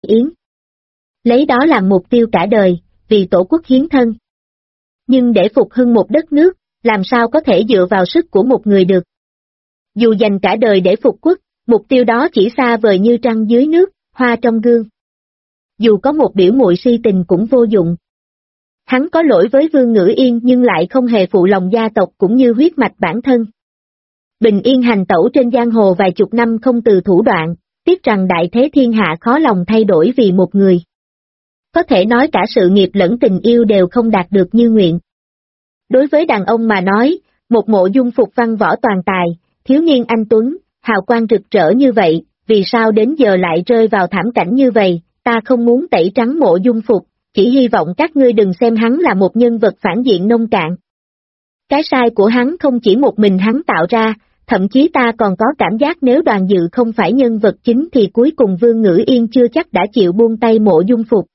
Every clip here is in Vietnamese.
Yến. Lấy đó làm mục tiêu cả đời, vì tổ quốc hiến thân. Nhưng để phục hưng một đất nước, làm sao có thể dựa vào sức của một người được. Dù dành cả đời để phục quốc, mục tiêu đó chỉ xa vời như trăng dưới nước, hoa trong gương. Dù có một biểu muội si tình cũng vô dụng. Hắn có lỗi với Vương Ngữ Yên nhưng lại không hề phụ lòng gia tộc cũng như huyết mạch bản thân. Bình yên hành tẩu trên giang hồ vài chục năm không từ thủ đoạn, tiếc rằng đại thế thiên hạ khó lòng thay đổi vì một người. Có thể nói cả sự nghiệp lẫn tình yêu đều không đạt được như nguyện. Đối với đàn ông mà nói, một Mộ Dung Phục văn võ toàn tài, thiếu niên anh tuấn, hào quang rực rỡ như vậy, vì sao đến giờ lại rơi vào thảm cảnh như vậy, ta không muốn tẩy trắng Mộ Dung Phục, chỉ hy vọng các ngươi đừng xem hắn là một nhân vật phản diện nông cạn. Cái sai của hắn không chỉ một mình hắn tạo ra, thậm chí ta còn có cảm giác nếu Đoàn Dự không phải nhân vật chính thì cuối cùng Vương Ngữ Yên chưa chắc đã chịu buông tay Mộ Dung Phục.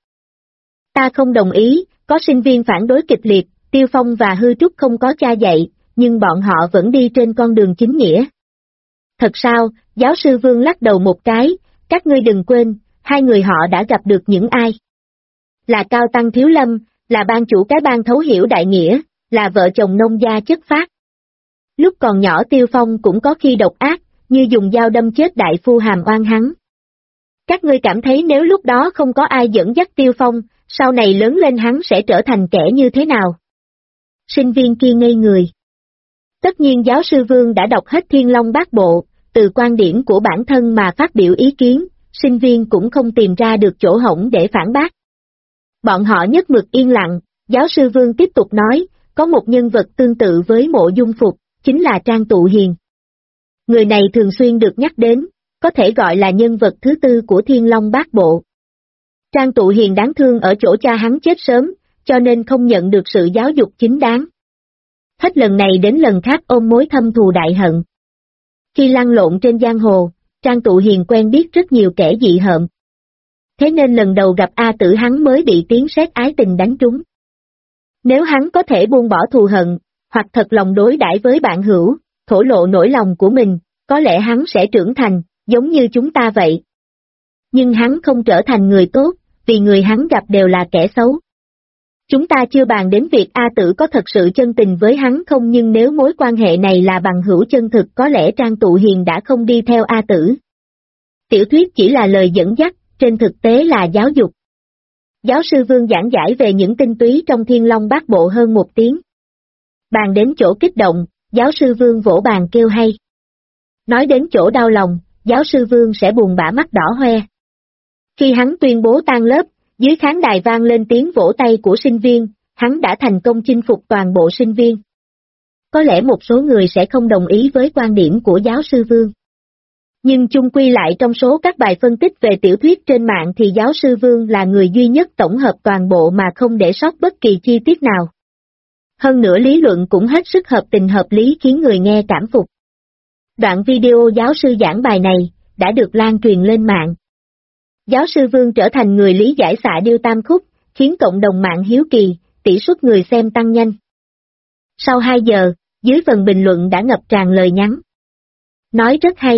Ta không đồng ý, có sinh viên phản đối kịch liệt, Tiêu Phong và Hư Trúc không có cha dạy, nhưng bọn họ vẫn đi trên con đường chính nghĩa. Thật sao, giáo sư Vương lắc đầu một cái, các ngươi đừng quên, hai người họ đã gặp được những ai. Là Cao Tăng Thiếu Lâm, là ban chủ cái bang thấu hiểu đại nghĩa, là vợ chồng nông gia chất phác. Lúc còn nhỏ Tiêu Phong cũng có khi độc ác, như dùng dao đâm chết đại phu Hàm Oan hắn. Các ngươi cảm thấy nếu lúc đó không có ai dẫn dắt Tiêu Phong, sau này lớn lên hắn sẽ trở thành kẻ như thế nào? Sinh viên kia ngây người. Tất nhiên giáo sư Vương đã đọc hết Thiên Long Bát Bộ, từ quan điểm của bản thân mà phát biểu ý kiến, sinh viên cũng không tìm ra được chỗ hổng để phản bác. Bọn họ nhất mực yên lặng, giáo sư Vương tiếp tục nói, có một nhân vật tương tự với Mộ Dung Phục, chính là Trang Tụ Hiền. Người này thường xuyên được nhắc đến, có thể gọi là nhân vật thứ tư của Thiên Long Bát Bộ. Trang Tụ Hiền đáng thương ở chỗ cha hắn chết sớm, cho nên không nhận được sự giáo dục chính đáng. Hết lần này đến lần khác ôm mối thâm thù đại hận. Khi lăn lộn trên giang hồ, Trang Tụ Hiền quen biết rất nhiều kẻ dị hợm. Thế nên lần đầu gặp A Tử hắn mới bị tiếng sét ái tình đánh trúng. Nếu hắn có thể buông bỏ thù hận, hoặc thật lòng đối đãi với bạn hữu, thổ lộ nỗi lòng của mình, có lẽ hắn sẽ trưởng thành, giống như chúng ta vậy. Nhưng hắn không trở thành người tốt, vì người hắn gặp đều là kẻ xấu. Chúng ta chưa bàn đến việc A Tử có thật sự chân tình với hắn không, nhưng nếu mối quan hệ này là bằng hữu chân thực có lẽ Trang Tụ Hiền đã không đi theo A Tử. Tiểu thuyết chỉ là lời dẫn dắt, trên thực tế là giáo dục. Giáo sư Vương giảng giải về những tinh túy trong Thiên Long Bát Bộ hơn một tiếng. Bàn đến chỗ kích động, giáo sư Vương vỗ bàn kêu hay. Nói đến chỗ đau lòng, giáo sư Vương sẽ buồn bã mắt đỏ hoe. Khi hắn tuyên bố tan lớp, dưới khán đài vang lên tiếng vỗ tay của sinh viên, hắn đã thành công chinh phục toàn bộ sinh viên. Có lẽ một số người sẽ không đồng ý với quan điểm của giáo sư Vương. Nhưng chung quy lại trong số các bài phân tích về tiểu thuyết trên mạng thì giáo sư Vương là người duy nhất tổng hợp toàn bộ mà không để sót bất kỳ chi tiết nào. Hơn nữa lý luận cũng hết sức hợp tình hợp lý khiến người nghe cảm phục. Đoạn video giáo sư giảng bài này đã được lan truyền lên mạng. Giáo sư Vương trở thành người lý giải xạ điêu tam khúc, khiến cộng đồng mạng hiếu kỳ, tỷ suất người xem tăng nhanh. Sau 2 giờ, dưới phần bình luận đã ngập tràn lời nhắn. Nói rất hay.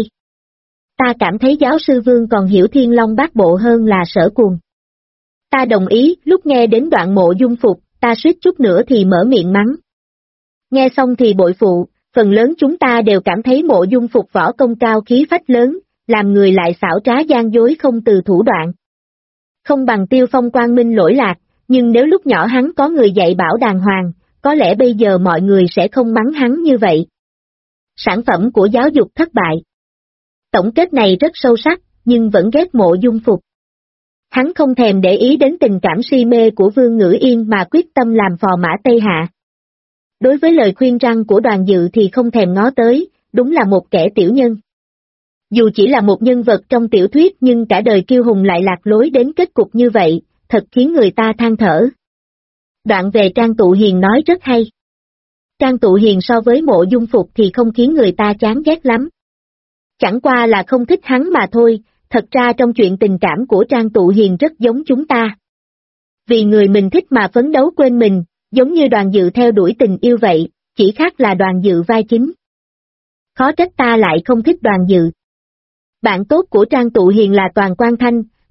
Ta cảm thấy giáo sư Vương còn hiểu Thiên Long Bát Bộ hơn là Sở Cuồng. Ta đồng ý, lúc nghe đến đoạn Mộ Dung Phục, ta suýt chút nữa thì mở miệng mắng. Nghe xong thì bội phụ, phần lớn chúng ta đều cảm thấy Mộ Dung Phục võ công cao khí phách lớn, làm người lại xảo trá gian dối không từ thủ đoạn. Không bằng Tiêu Phong quang minh lỗi lạc, nhưng nếu lúc nhỏ hắn có người dạy bảo đàng hoàng, có lẽ bây giờ mọi người sẽ không mắng hắn như vậy. Sản phẩm của giáo dục thất bại. Tổng kết này rất sâu sắc, nhưng vẫn ghét Mộ Dung Phục. Hắn không thèm để ý đến tình cảm si mê của Vương Ngữ Yên mà quyết tâm làm phò mã Tây Hạ. Đối với lời khuyên răn của Đoàn Dự thì không thèm ngó tới, đúng là một kẻ tiểu nhân. Dù chỉ là một nhân vật trong tiểu thuyết nhưng cả đời kiêu hùng lại lạc lối đến kết cục như vậy, thật khiến người ta than thở. Đoạn về Trang Tụ Hiền nói rất hay. Trang Tụ Hiền so với Mộ Dung Phục thì không khiến người ta chán ghét lắm. Chẳng qua là không thích hắn mà thôi, thật ra trong chuyện tình cảm của Trang Tụ Hiền rất giống chúng ta. Vì người mình thích mà phấn đấu quên mình, giống như Đoàn Dự theo đuổi tình yêu vậy, chỉ khác là Đoàn Dự vai chính. Khó trách ta lại không thích Đoàn Dự. Bạn tốt của Trang Tụ Hiền là Toàn Quang Thanh,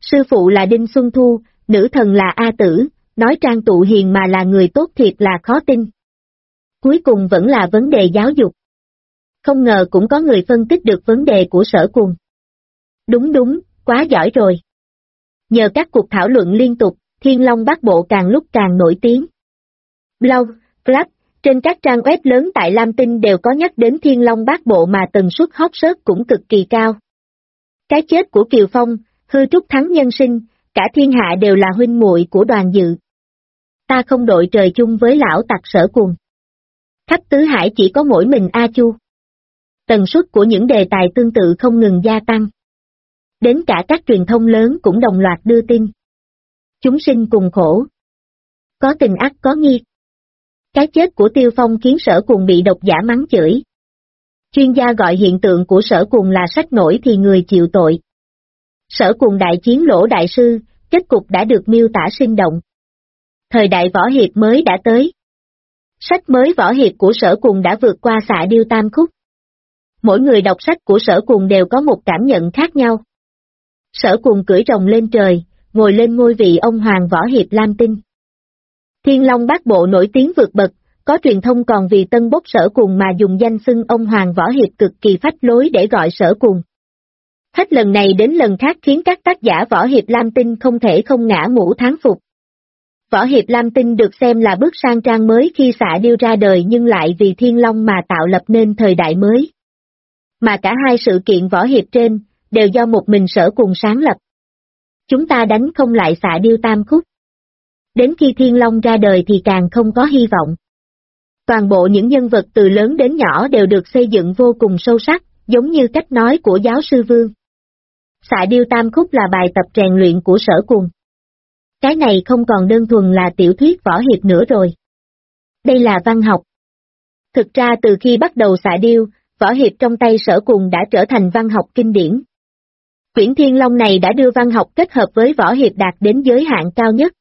sư phụ là Đinh Xuân Thu, nữ thần là A Tử, nói Trang Tụ Hiền mà là người tốt thiệt là khó tin. Cuối cùng vẫn là vấn đề giáo dục. Không ngờ cũng có người phân tích được vấn đề của Sở Cuồng. Đúng, quá giỏi rồi. Nhờ các cuộc thảo luận liên tục, Thiên Long Bát Bộ càng lúc càng nổi tiếng. Blog, Club, trên các trang web lớn tại Lam Tinh đều có nhắc đến Thiên Long Bát Bộ mà tần suất hot search cũng cực kỳ cao. Cái chết của Kiều Phong, hư trúc thắng nhân sinh, cả thiên hạ đều là huynh muội của Đoàn Dự. Ta không đội trời chung với lão tặc Sở Cuồng. Khắp tứ hải chỉ có mỗi mình A Chu. Tần suất của những đề tài tương tự không ngừng gia tăng. Đến cả các truyền thông lớn cũng đồng loạt đưa tin. Chúng sinh cùng khổ. Có tình ắt có nghiệt. Cái chết của Tiêu Phong khiến Sở Cuồng bị độc giả mắng chửi. Chuyên gia gọi hiện tượng của Sở Cuồng là sách nổi thì người chịu tội. Sở Cuồng đại chiến Lỗ Đại Sư, kết cục đã được miêu tả sinh động. Thời đại võ hiệp mới đã tới. Sách mới võ hiệp của Sở Cuồng đã vượt qua Xạ Điêu Tam Khúc. Mỗi người đọc sách của Sở Cuồng đều có một cảm nhận khác nhau. Sở Cuồng cưỡi rồng lên trời, ngồi lên ngôi vị ông hoàng võ hiệp Lam Tinh. Thiên Long Bát Bộ nổi tiếng vượt bậc, có truyền thông còn vì tân bốc Sở Cuồng mà dùng danh xưng ông hoàng võ hiệp cực kỳ phách lối để gọi Sở Cuồng. Hết lần này đến lần khác khiến các tác giả võ hiệp Lam Tinh không thể không ngã mũ thán phục. Võ hiệp Lam Tinh được xem là bước sang trang mới khi Xạ Điêu ra đời nhưng lại vì Thiên Long mà tạo lập nên thời đại mới. Mà cả hai sự kiện võ hiệp trên, đều do một mình Sở Cuồng sáng lập. Chúng ta đánh không lại Xạ Điêu Tam Khúc. Đến khi Thiên Long ra đời thì càng không có hy vọng. Toàn bộ những nhân vật từ lớn đến nhỏ đều được xây dựng vô cùng sâu sắc, giống như cách nói của giáo sư Vương. Xạ Điêu Tam Khúc là bài tập rèn luyện của Sở Cuồng. Cái này không còn đơn thuần là tiểu thuyết võ hiệp nữa rồi. Đây là văn học. Thực ra từ khi bắt đầu Xạ Điêu, võ hiệp trong tay Sở Cuồng đã trở thành văn học kinh điển. Quyển Thiên Long này đã đưa văn học kết hợp với võ hiệp đạt đến giới hạn cao nhất.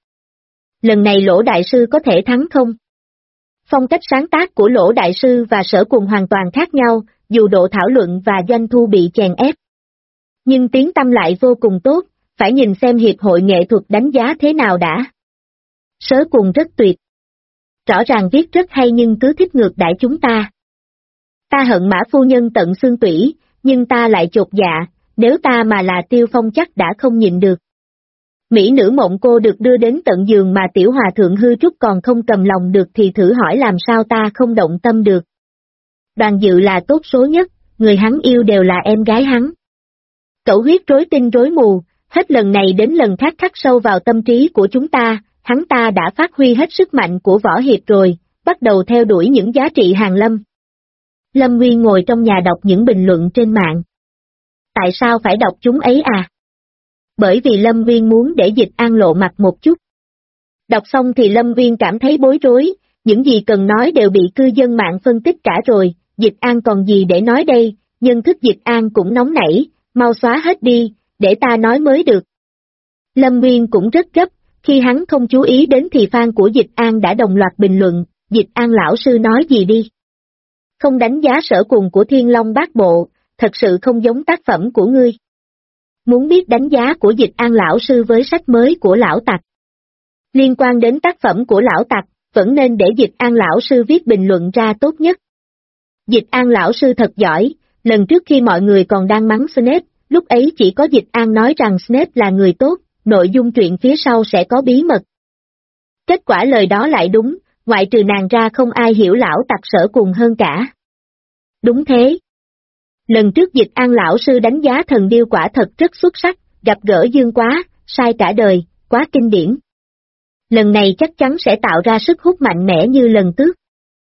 Lần này Lỗ Đại Sư có thể thắng không? Phong cách sáng tác của Lỗ Đại Sư và Sở Cuồng hoàn toàn khác nhau, dù độ thảo luận và doanh thu bị chèn ép. Nhưng tiếng tăm lại vô cùng tốt, phải nhìn xem Hiệp hội nghệ thuật đánh giá thế nào đã. Sở Cuồng rất tuyệt. Rõ ràng viết rất hay nhưng cứ thích ngược đãi chúng ta. Ta hận Mã phu nhân tận xương tủy, nhưng ta lại chột dạ, nếu ta mà là Tiêu Phong chắc đã không nhịn được. Mỹ nữ Mộng Cô được đưa đến tận giường mà tiểu hòa thượng hư trúc còn không cầm lòng được thì thử hỏi làm sao ta không động tâm được. Đoàn Dự là tốt số nhất, người hắn yêu đều là em gái hắn. Cẩu huyết rối tinh rối mù, hết lần này đến lần khác khắc sâu vào tâm trí của chúng ta, hắn ta đã phát huy hết sức mạnh của võ hiệp rồi, bắt đầu theo đuổi những giá trị hàn lâm. Lâm Nguyên ngồi trong nhà đọc những bình luận trên mạng. Tại sao phải đọc chúng ấy à? Bởi vì Lâm Nguyên muốn để Dịch An lộ mặt một chút. Đọc xong thì Lâm Nguyên cảm thấy bối rối, những gì cần nói đều bị cư dân mạng phân tích cả rồi, Dịch An còn gì để nói đây, nhân thức Dịch An cũng nóng nảy, mau xóa hết đi, để ta nói mới được. Lâm Nguyên cũng rất gấp, khi hắn không chú ý đến thì fan của Dịch An đã đồng loạt bình luận, Dịch An lão sư nói gì đi. Không đánh giá Sở Cuồng của Thiên Long Bát Bộ, thật sự không giống tác phẩm của ngươi. Muốn biết đánh giá của Dịch An lão sư với sách mới của lão tặc. Liên quan đến tác phẩm của lão tặc, vẫn nên để Dịch An lão sư viết bình luận ra tốt nhất. Dịch An lão sư thật giỏi, lần trước khi mọi người còn đang mắng Snape, lúc ấy chỉ có Dịch An nói rằng Snape là người tốt, nội dung truyện phía sau sẽ có bí mật. Kết quả lời đó lại đúng, ngoại trừ nàng ra không ai hiểu lão tặc Sở Cuồng hơn cả. Đúng thế. Lần trước Dịch An lão sư đánh giá Thần Điêu quả thật rất xuất sắc, gặp gỡ Dương Quá, sai cả đời, quá kinh điển. Lần này chắc chắn sẽ tạo ra sức hút mạnh mẽ như lần trước.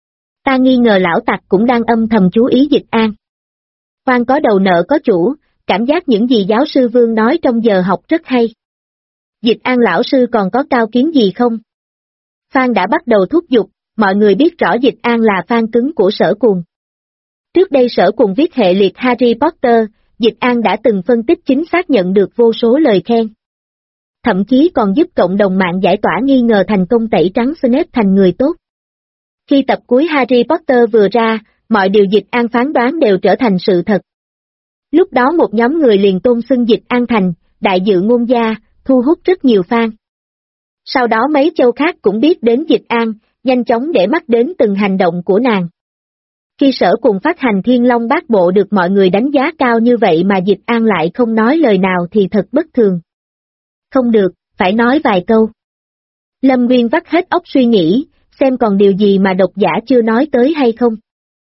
Ta nghi ngờ lão tặc cũng đang âm thầm chú ý Dịch An. Khoan có đầu nợ có chủ, cảm giác những gì giáo sư Vương nói trong giờ học rất hay. Dịch An lão sư còn có cao kiến gì không? Fan đã bắt đầu thúc giục, mọi người biết rõ Dịch An là fan cứng của Sở Cuồng. Trước đây Sở Cuồng viết hệ liệt Harry Potter, Dịch An đã từng phân tích chính xác nhận được vô số lời khen. Thậm chí còn giúp cộng đồng mạng giải tỏa nghi ngờ thành công tẩy trắng Snape thành người tốt. Khi tập cuối Harry Potter vừa ra, mọi điều Dịch An phán đoán đều trở thành sự thật. Lúc đó một nhóm người liền tôn xưng Dịch An thành đại dự ngôn gia, thu hút rất nhiều fan. Sau đó mấy châu khác cũng biết đến Dịch An, nhanh chóng để mắt đến từng hành động của nàng. Khi Sở Cùng phát hành Thiên Long Bát Bộ được mọi người đánh giá cao như vậy mà Dịch An lại không nói lời nào thì thật bất thường. Không được, phải nói vài câu. Lâm Nguyên vắt hết óc suy nghĩ, xem còn điều gì mà độc giả chưa nói tới hay không.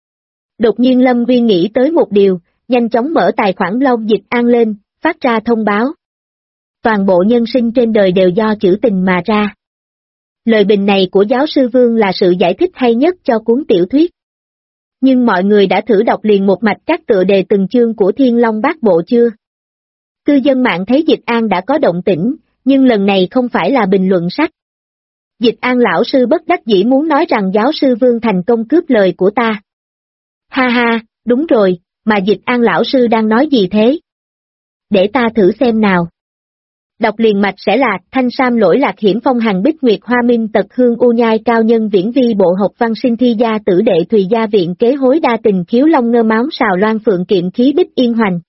Đột nhiên Lâm Nguyên nghĩ tới một điều, nhanh chóng mở tài khoản blog Dịch An lên, phát ra thông báo. Toàn bộ nhân sinh trên đời đều do chữ tình mà ra. Lời bình này của giáo sư Vương là sự giải thích hay nhất cho cuốn tiểu thuyết. Nhưng mọi người đã thử đọc liền một mạch các tựa đề từng chương của Thiên Long Bát Bộ chưa? Cư dân mạng thấy Dịch An đã có động tĩnh, nhưng lần này không phải là bình luận sách. Dịch An lão sư bất đắc dĩ muốn nói rằng giáo sư Vương thành công cướp lời của ta. Ha ha, đúng rồi, mà Dịch An lão sư đang nói gì thế? Để ta thử xem nào. Đọc liền mạch sẽ là Thanh Sam lỗi lạc hiểm phong hằng bích nguyệt hoa minh tật hương u nhai cao nhân viễn vi bộ học văn sinh thi gia tử đệ thùy gia viện kế hối đa tình khiếu long ngơ máu sào loan phượng kiệm khí bích yên hoành.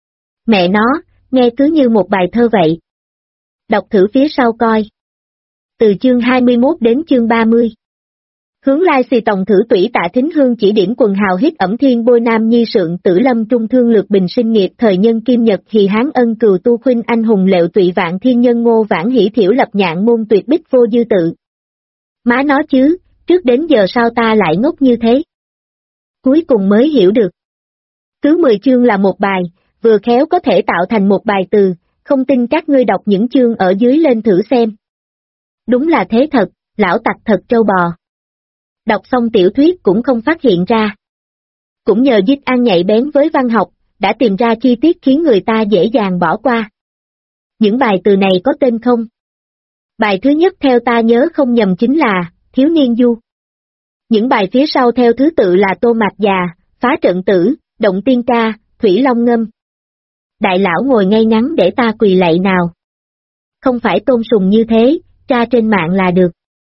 Mẹ nó, nghe cứ như một bài thơ vậy. Đọc thử phía sau coi. Từ chương 21 đến chương 30. Hướng lai xì tòng thử tủy tạ thính hương chỉ điểm quần hào hít ẩm thiên bôi nam nhi sượng tử lâm trung thương lược bình sinh nghiệp thời nhân kim nhật hì hán ân cừu tu khuynh anh hùng lệu tụy vạn thiên nhân ngô vãn hỷ thiểu lập nhạn môn tuyệt bích vô dư tự. Má nó chứ, trước đến giờ sao ta lại ngốc như thế? Cuối cùng mới hiểu được. Cứ 10 chương là một bài, vừa khéo có thể tạo thành một bài từ, không tin các ngươi đọc những chương ở dưới lên thử xem. Đúng là thế thật, lão tặc thật trâu bò. Đọc xong tiểu thuyết cũng không phát hiện ra. Cũng nhờ Dịch An nhạy bén với văn học, đã tìm ra chi tiết khiến người ta dễ dàng bỏ qua. Những bài từ này có tên không? Bài thứ nhất theo ta nhớ không nhầm chính là Thiếu Niên Du. Những bài phía sau theo thứ tự là Tô Mạc Già, Phá Trận Tử, Động Tiên Ca, Thủy Long Ngâm. Đại lão ngồi ngay ngắn để ta quỳ lạy nào. Không phải tôn sùng như thế, tra trên mạng là được.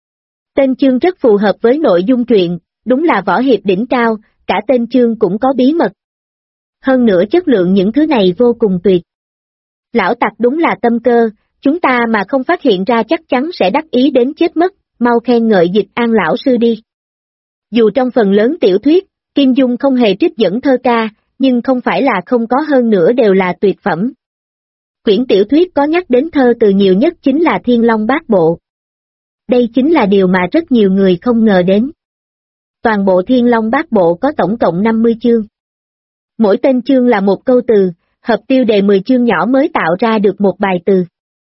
Tên chương rất phù hợp với nội dung truyện, đúng là võ hiệp đỉnh cao, cả tên chương cũng có bí mật. Hơn nữa chất lượng những thứ này vô cùng tuyệt. Lão tặc đúng là tâm cơ, chúng ta mà không phát hiện ra chắc chắn sẽ đắc ý đến chết mất, mau khen ngợi Dịch An lão sư đi. Dù trong phần lớn tiểu thuyết, Kim Dung không hề trích dẫn thơ ca, nhưng không phải là không có hơn nữa đều là tuyệt phẩm. Quyển tiểu thuyết có nhắc đến thơ từ nhiều nhất chính là Thiên Long Bát Bộ. Đây chính là điều mà rất nhiều người không ngờ đến. Toàn bộ Thiên Long Bát Bộ có tổng cộng 50 chương. Mỗi tên chương là một câu từ, hợp tiêu đề 10 chương nhỏ mới tạo ra được một bài từ.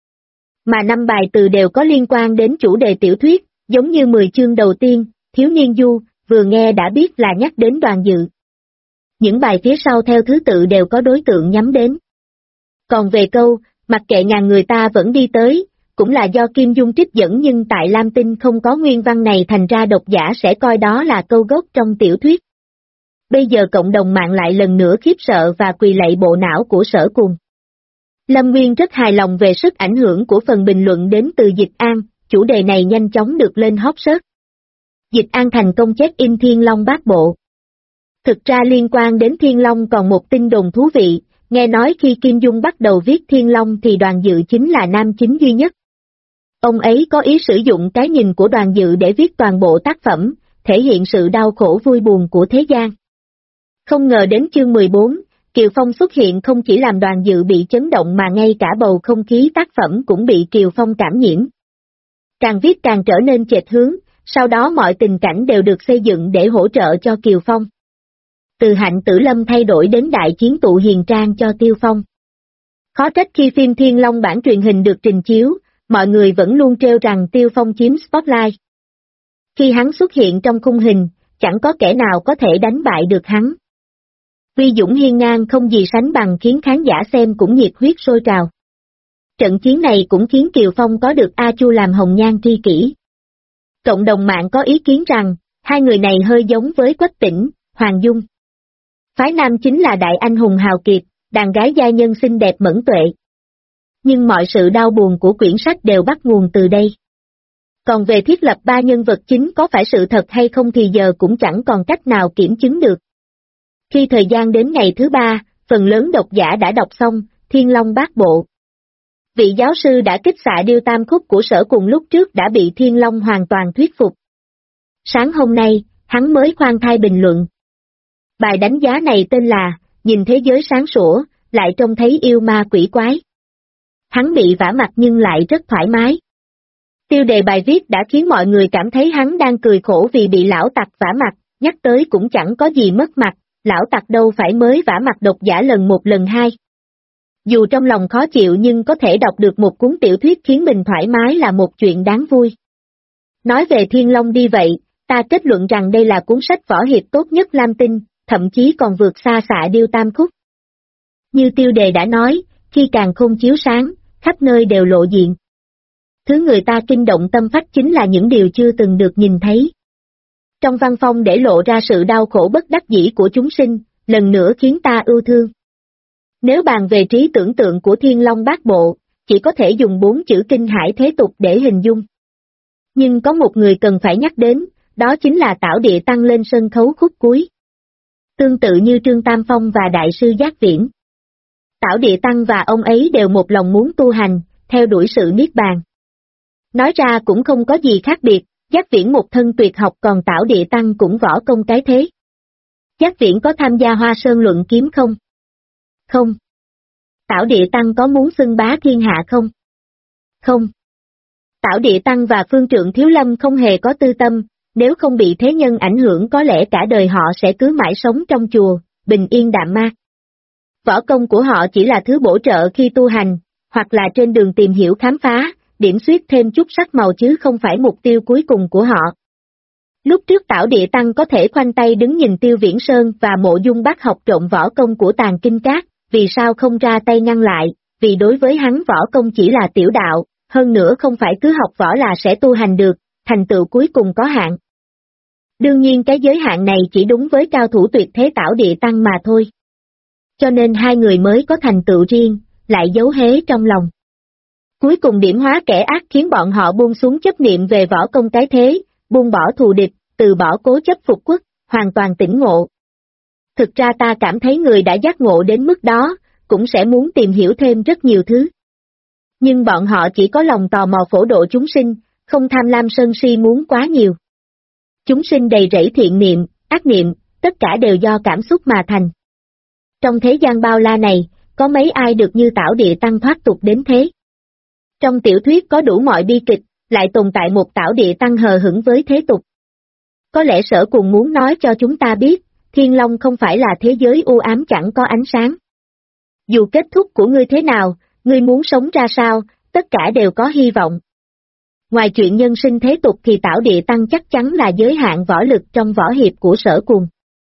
Mà 5 bài từ đều có liên quan đến chủ đề tiểu thuyết, giống như 10 chương đầu tiên, Thiếu Niên Du, vừa nghe đã biết là nhắc đến Đoàn Dự. Những bài phía sau theo thứ tự đều có đối tượng nhắm đến. Còn về câu, mặc kệ ngàn người ta vẫn đi tới, cũng là do Kim Dung trích dẫn nhưng tại Lam Tinh không có nguyên văn này thành ra độc giả sẽ coi đó là câu gốc trong tiểu thuyết. Bây giờ cộng đồng mạng lại lần nữa khiếp sợ và quỳ lạy bộ não của Sở Cùng. Lâm Nguyên rất hài lòng về sức ảnh hưởng của phần bình luận đến từ Dịch An, chủ đề này nhanh chóng được lên hot search. Dịch An thành công check-in Thiên Long Bát Bộ. Thực ra liên quan đến Thiên Long còn một tin đồn thú vị, nghe nói khi Kim Dung bắt đầu viết Thiên Long thì Đoàn Dự chính là nam chính duy nhất. Ông ấy có ý sử dụng cái nhìn của Đoàn Dự để viết toàn bộ tác phẩm, thể hiện sự đau khổ vui buồn của thế gian. Không ngờ đến chương 14, Kiều Phong xuất hiện không chỉ làm Đoàn Dự bị chấn động mà ngay cả bầu không khí tác phẩm cũng bị Kiều Phong cảm nhiễm. Càng viết càng trở nên chệch hướng, sau đó mọi tình cảnh đều được xây dựng để hỗ trợ cho Kiều Phong. Từ Hạnh Tử Lâm thay đổi đến đại chiến tụ hiền trang cho Tiêu Phong. Khó trách khi phim Thiên Long bản truyền hình được trình chiếu, mọi người vẫn luôn trêu rằng Tiêu Phong chiếm spotlight. Khi hắn xuất hiện trong khung hình, chẳng có kẻ nào có thể đánh bại được hắn. Uy dũng hiên ngang không gì sánh bằng khiến khán giả xem cũng nhiệt huyết sôi trào. Trận chiến này cũng khiến Kiều Phong có được A Chu làm hồng nhan tri kỷ. Cộng đồng mạng có ý kiến rằng, hai người này hơi giống với Quách Tĩnh, Hoàng Dung. Phái nam chính là đại anh hùng hào kiệt, đàn gái giai nhân xinh đẹp mẫn tuệ. Nhưng mọi sự đau buồn của quyển sách đều bắt nguồn từ đây. Còn về thiết lập ba nhân vật chính có phải sự thật hay không thì giờ cũng chẳng còn cách nào kiểm chứng được. Khi thời gian đến ngày thứ 3, phần lớn độc giả đã đọc xong Thiên Long Bát Bộ. Vị giáo sư đã kích xạ điêu tam khúc của Sở Cùng lúc trước đã bị Thiên Long hoàn toàn thuyết phục. Sáng hôm nay, hắn mới khoan thai bình luận. Bài đánh giá này tên là, nhìn thế giới sáng sủa, lại trông thấy yêu ma quỷ quái. Hắn bị vả mặt nhưng lại rất thoải mái. Tiêu đề bài viết đã khiến mọi người cảm thấy hắn đang cười khổ vì bị lão tặc vả mặt, nhắc tới cũng chẳng có gì mất mặt, lão tặc đâu phải mới vả mặt độc giả lần một lần hai. Dù trong lòng khó chịu nhưng có thể đọc được một cuốn tiểu thuyết khiến mình thoải mái là một chuyện đáng vui. Nói về Thiên Long đi vậy, ta kết luận rằng đây là cuốn sách võ hiệp tốt nhất Lam Tinh, thậm chí còn vượt xa xạ điêu tam khúc. Như tiêu đề đã nói, khi càng khôn chiếu sáng, khắp nơi đều lộ diện. Thứ người ta kinh động tâm phách chính là những điều chưa từng được nhìn thấy. Trong văn phong để lộ ra sự đau khổ bất đắc dĩ của chúng sinh, lần nữa khiến ta ưu thương. Nếu bàn về trí tưởng tượng của Thiên Long Bát Bộ, chỉ có thể dùng 4 chữ kinh hải thế tục để hình dung. Nhưng có một người cần phải nhắc đến, đó chính là Tảo Địa Tăng lên sân khấu khúc cuối. Tương tự như Trương Tam Phong và Đại sư Giác Viễn. Tảo Địa Tăng và ông ấy đều một lòng muốn tu hành, theo đuổi sự niết bàn. Nói ra cũng không có gì khác biệt, Giác Viễn một thân tuyệt học còn Tảo Địa Tăng cũng võ công cái thế. Giác Viễn có tham gia Hoa Sơn luận kiếm không? Không. Tảo Địa Tăng có muốn xưng bá thiên hạ không? Không. Tảo Địa Tăng và Phương Trượng Thiếu Lâm không hề có tư tâm, nếu không bị thế nhân ảnh hưởng có lẽ cả đời họ sẽ cứ mãi sống trong chùa, bình yên đạm mạc. Võ công của họ chỉ là thứ bổ trợ khi tu hành, hoặc là trên đường tìm hiểu khám phá, điểm xuyết thêm chút sắc màu chứ không phải mục tiêu cuối cùng của họ. Lúc trước Tảo Địa Tăng có thể khoanh tay đứng nhìn Tiêu Viễn Sơn và Mộ Dung Bác học trộm võ công của Tàng Kinh Các, vì sao không ra tay ngăn lại, vì đối với hắn võ công chỉ là tiểu đạo, hơn nữa không phải cứ học võ là sẽ tu hành được, thành tựu cuối cùng có hạn. Đương nhiên cái giới hạn này chỉ đúng với cao thủ tuyệt thế Tảo Địa Tăng mà thôi. Cho nên hai người mới có thành tựu riêng, lại giấu hế trong lòng. Cuối cùng điểm hóa kẻ ác khiến bọn họ buông xuống chấp niệm về võ công cái thế, buông bỏ thù địch, từ bỏ cố chấp phục quốc, hoàn toàn tỉnh ngộ. Thực ra ta cảm thấy người đã giác ngộ đến mức đó, cũng sẽ muốn tìm hiểu thêm rất nhiều thứ. Nhưng bọn họ chỉ có lòng tò mò phổ độ chúng sinh, không tham lam sân si muốn quá nhiều. Chúng sinh đầy rẫy thiện niệm, ác niệm, tất cả đều do cảm xúc mà thành. Trong thế gian bao la này, có mấy ai được như Tảo Địa Tăng thoát tục đến thế? Trong tiểu thuyết có đủ mọi bi kịch, lại tồn tại một Tảo Địa Tăng hờ hững với thế tục. Có lẽ Sở Cùng muốn nói cho chúng ta biết, Thiên Long không phải là thế giới u ám chẳng có ánh sáng. Dù kết thúc của ngươi thế nào, ngươi muốn sống ra sao, tất cả đều có hy vọng. Ngoài chuyện nhân sinh thế tục thì Tảo Địa Tăng chắc chắn là giới hạn võ lực trong võ hiệp của Sở Cùng.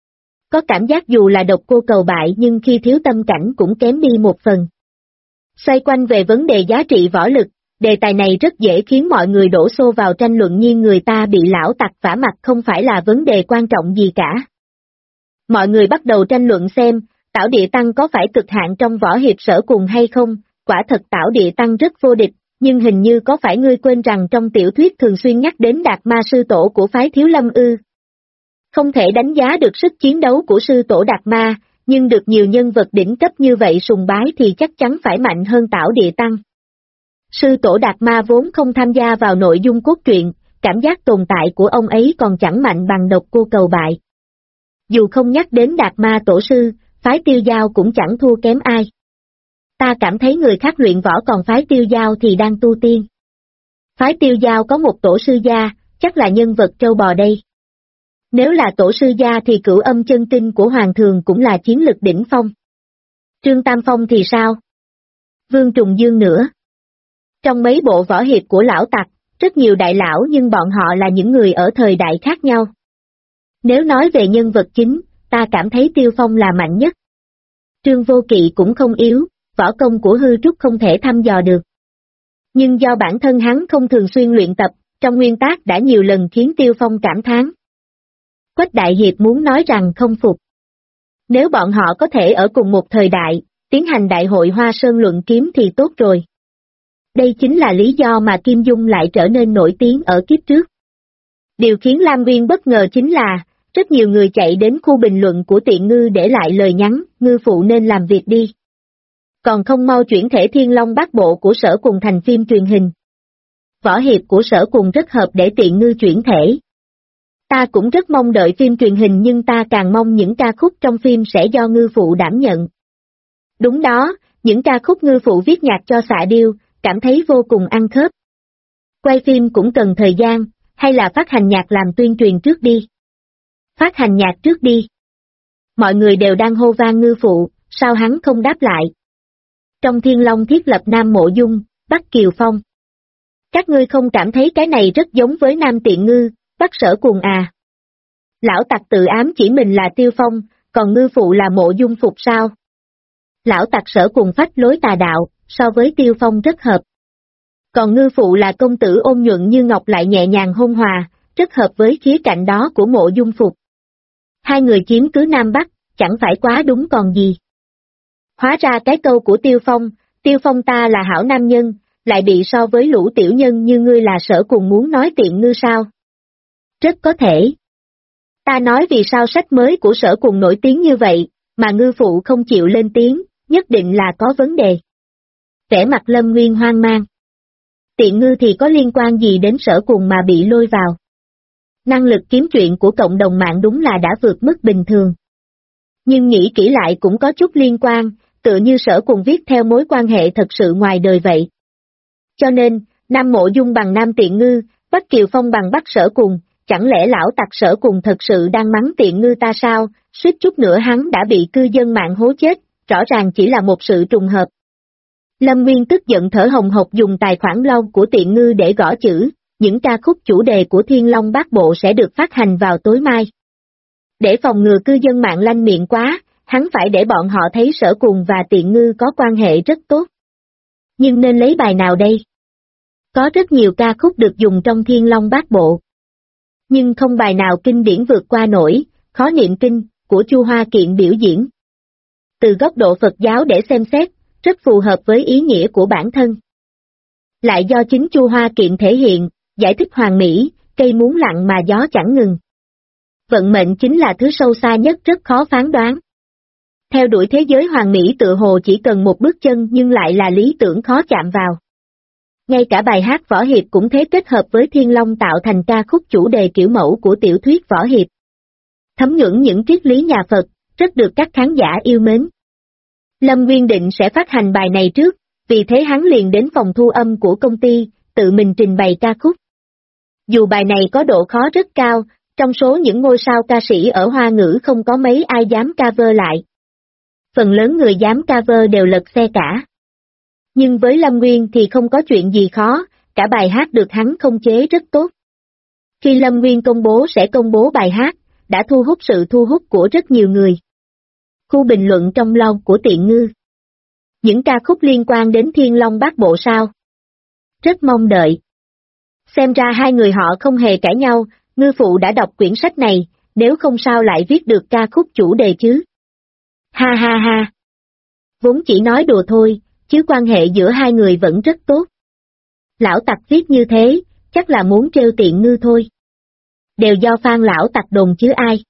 Có cảm giác dù là độc cô cầu bại nhưng khi thiếu tâm cảnh cũng kém đi một phần. Xoay quanh về vấn đề giá trị võ lực, đề tài này rất dễ khiến mọi người đổ xô vào tranh luận nhưng người ta bị lão tặc vả mặt không phải là vấn đề quan trọng gì cả. Mọi người bắt đầu tranh luận xem, Tảo Địa Tăng có phải cực hạn trong võ hiệp Sở Cùng hay không, quả thật Tảo Địa Tăng rất vô địch, nhưng hình như có phải ngươi quên rằng trong tiểu thuyết thường xuyên nhắc đến Đạt Ma sư tổ của phái Thiếu Lâm ư? Không thể đánh giá được sức chiến đấu của sư tổ Đạt Ma, nhưng được nhiều nhân vật đỉnh cấp như vậy sùng bái thì chắc chắn phải mạnh hơn Tảo Địa Tăng. Sư tổ Đạt Ma vốn không tham gia vào nội dung cốt truyện, cảm giác tồn tại của ông ấy còn chẳng mạnh bằng độc cô cầu bại. Dù không nhắc đến Đạt Ma tổ sư, phái Tiêu Giao cũng chẳng thua kém ai. Ta cảm thấy người khác luyện võ còn phái Tiêu Giao thì đang tu tiên. Phái Tiêu Giao có một tổ sư gia, chắc là nhân vật trâu bò đây. Nếu là tổ sư gia thì Cửu Âm Chân Kinh của Hoàng Thường cũng là chiến lực đỉnh phong. Trương Tam Phong thì sao? Vương Trùng Dương nữa. Trong mấy bộ võ hiệp của lão tặc, rất nhiều đại lão nhưng bọn họ là những người ở thời đại khác nhau. Nếu nói về nhân vật chính, ta cảm thấy Tiêu Phong là mạnh nhất. Trương Vô Kỵ cũng không yếu, võ công của hư trúc không thể thăm dò được. Nhưng do bản thân hắn không thường xuyên luyện tập, trong nguyên tác đã nhiều lần khiến Tiêu Phong cảm thán. Quách Đại Hiệp muốn nói rằng không phục. Nếu bọn họ có thể ở cùng một thời đại, tiến hành đại hội Hoa Sơn luận kiếm thì tốt rồi. Đây chính là lý do mà Kim Dung lại trở nên nổi tiếng ở kiếp trước. Điều khiến Lam Nguyên bất ngờ chính là, rất nhiều người chạy đến khu bình luận của Tiện Ngư để lại lời nhắn, ngư phụ nên làm việc đi. Còn không mau chuyển thể Thiên Long Bát Bộ của Sở Cùng thành phim truyền hình. Võ hiệp của Sở Cùng rất hợp để Tiện Ngư chuyển thể. Ta cũng rất mong đợi phim truyền hình nhưng ta càng mong những ca khúc trong phim sẽ do Ngư Phụ đảm nhận. Đúng đó, những ca khúc Ngư Phụ viết nhạc cho Xạ Điêu, cảm thấy vô cùng ăn khớp. Quay phim cũng cần thời gian, hay là phát hành nhạc làm tuyên truyền trước đi. Phát hành nhạc trước đi. Mọi người đều đang hô vang Ngư Phụ, sao hắn không đáp lại? Trong Thiên Long thiết lập Nam Mộ Dung, Bắc Kiều Phong. Các ngươi không cảm thấy cái này rất giống với Nam Tiện Ngư, Bắc Sở Cùng à? Lão Tặc tự ám chỉ mình là Tiêu Phong, còn Ngư Phụ là Mộ Dung Phục sao? Lão Tặc Sở Cùng phách lối tà đạo, so với Tiêu Phong rất hợp. Còn Ngư Phụ là công tử ôn nhuận như ngọc lại nhẹ nhàng hôn hòa, rất hợp với khía cạnh đó của Mộ Dung Phục. Hai người chiếm cứ Nam Bắc, chẳng phải quá đúng còn gì. Hóa ra cái câu của Tiêu Phong ta là hảo nam nhân, lại bị so với lũ tiểu nhân như ngươi là Sở Cùng muốn nói Tiện Ngư sao? Rất có thể. Ta nói vì sao sách mới của Sở Cùng nổi tiếng như vậy, mà Ngư Phụ không chịu lên tiếng, nhất định là có vấn đề. Vẻ mặt Lâm Nguyên hoang mang. Tiện Ngư thì có liên quan gì đến Sở Cùng mà bị lôi vào? Năng lực kiếm chuyện của cộng đồng mạng đúng là đã vượt mức bình thường. Nhưng nghĩ kỹ lại cũng có chút liên quan, tựa như Sở Cùng viết theo mối quan hệ thật sự ngoài đời vậy. Cho nên, Nam Mộ Dung bằng Nam Tiện Ngư, Bắc Kiều Phong bằng Bắc Sở Cùng, chẳng lẽ lão tặc Sở Cùng thật sự đang mắng Tiện Ngư ta sao? Suýt chút nữa hắn đã bị cư dân mạng hố chết, rõ ràng chỉ là một sự trùng hợp. Lâm Nguyên tức giận thở hồng hộc dùng tài khoản long của Tiện Ngư để gõ chữ, những ca khúc chủ đề của Thiên Long Bát Bộ sẽ được phát hành vào tối mai. Để phòng ngừa cư dân mạng lanh miệng quá, hắn phải để bọn họ thấy Sở Cùng và Tiện Ngư có quan hệ rất tốt. Nhưng nên lấy bài nào đây? Có rất nhiều ca khúc được dùng trong Thiên Long Bát Bộ. Nhưng không bài nào kinh điển vượt qua nổi, Khó Niệm Kinh, của Chu Hoa Kiện biểu diễn. Từ góc độ Phật giáo để xem xét, rất phù hợp với ý nghĩa của bản thân. Lại do chính Chu Hoa Kiện thể hiện, giải thích hoàn mỹ, cây muốn lặng mà gió chẳng ngừng. Vận mệnh chính là thứ sâu xa nhất rất khó phán đoán. Theo đuổi thế giới hoàn mỹ tự hồ chỉ cần một bước chân nhưng lại là lý tưởng khó chạm vào. Ngay cả bài hát võ hiệp cũng thế kết hợp với Thiên Long tạo thành ca khúc chủ đề kiểu mẫu của tiểu thuyết võ hiệp. Thấm nhuần những triết lý nhà Phật, rất được các khán giả yêu mến. Lâm Nguyên định sẽ phát hành bài này trước, vì thế hắn liền đến phòng thu âm của công ty, tự mình trình bày ca khúc. Dù bài này có độ khó rất cao, trong số những ngôi sao ca sĩ ở Hoa ngữ không có mấy ai dám cover lại. Phần lớn người dám cover đều lật xe cả. Nhưng với Lâm Nguyên thì không có chuyện gì khó, cả bài hát được hắn khống chế rất tốt. Khi Lâm Nguyên công bố sẽ công bố bài hát, đã thu hút sự thu hút của rất nhiều người. Khu bình luận trong blog của Tiện Ngư. Những ca khúc liên quan đến Thiên Long Bát Bộ sao? Rất mong đợi. Xem ra hai người họ không hề cãi nhau, Ngư Phụ đã đọc quyển sách này, nếu không sao lại viết được ca khúc chủ đề chứ? Ha ha ha. Vốn chỉ nói đùa thôi, chứ quan hệ giữa hai người vẫn rất tốt. Lão Tặc viết như thế, chắc là muốn trêu Tiện Ngư thôi. Đều do fan lão Tặc đồn chứ ai.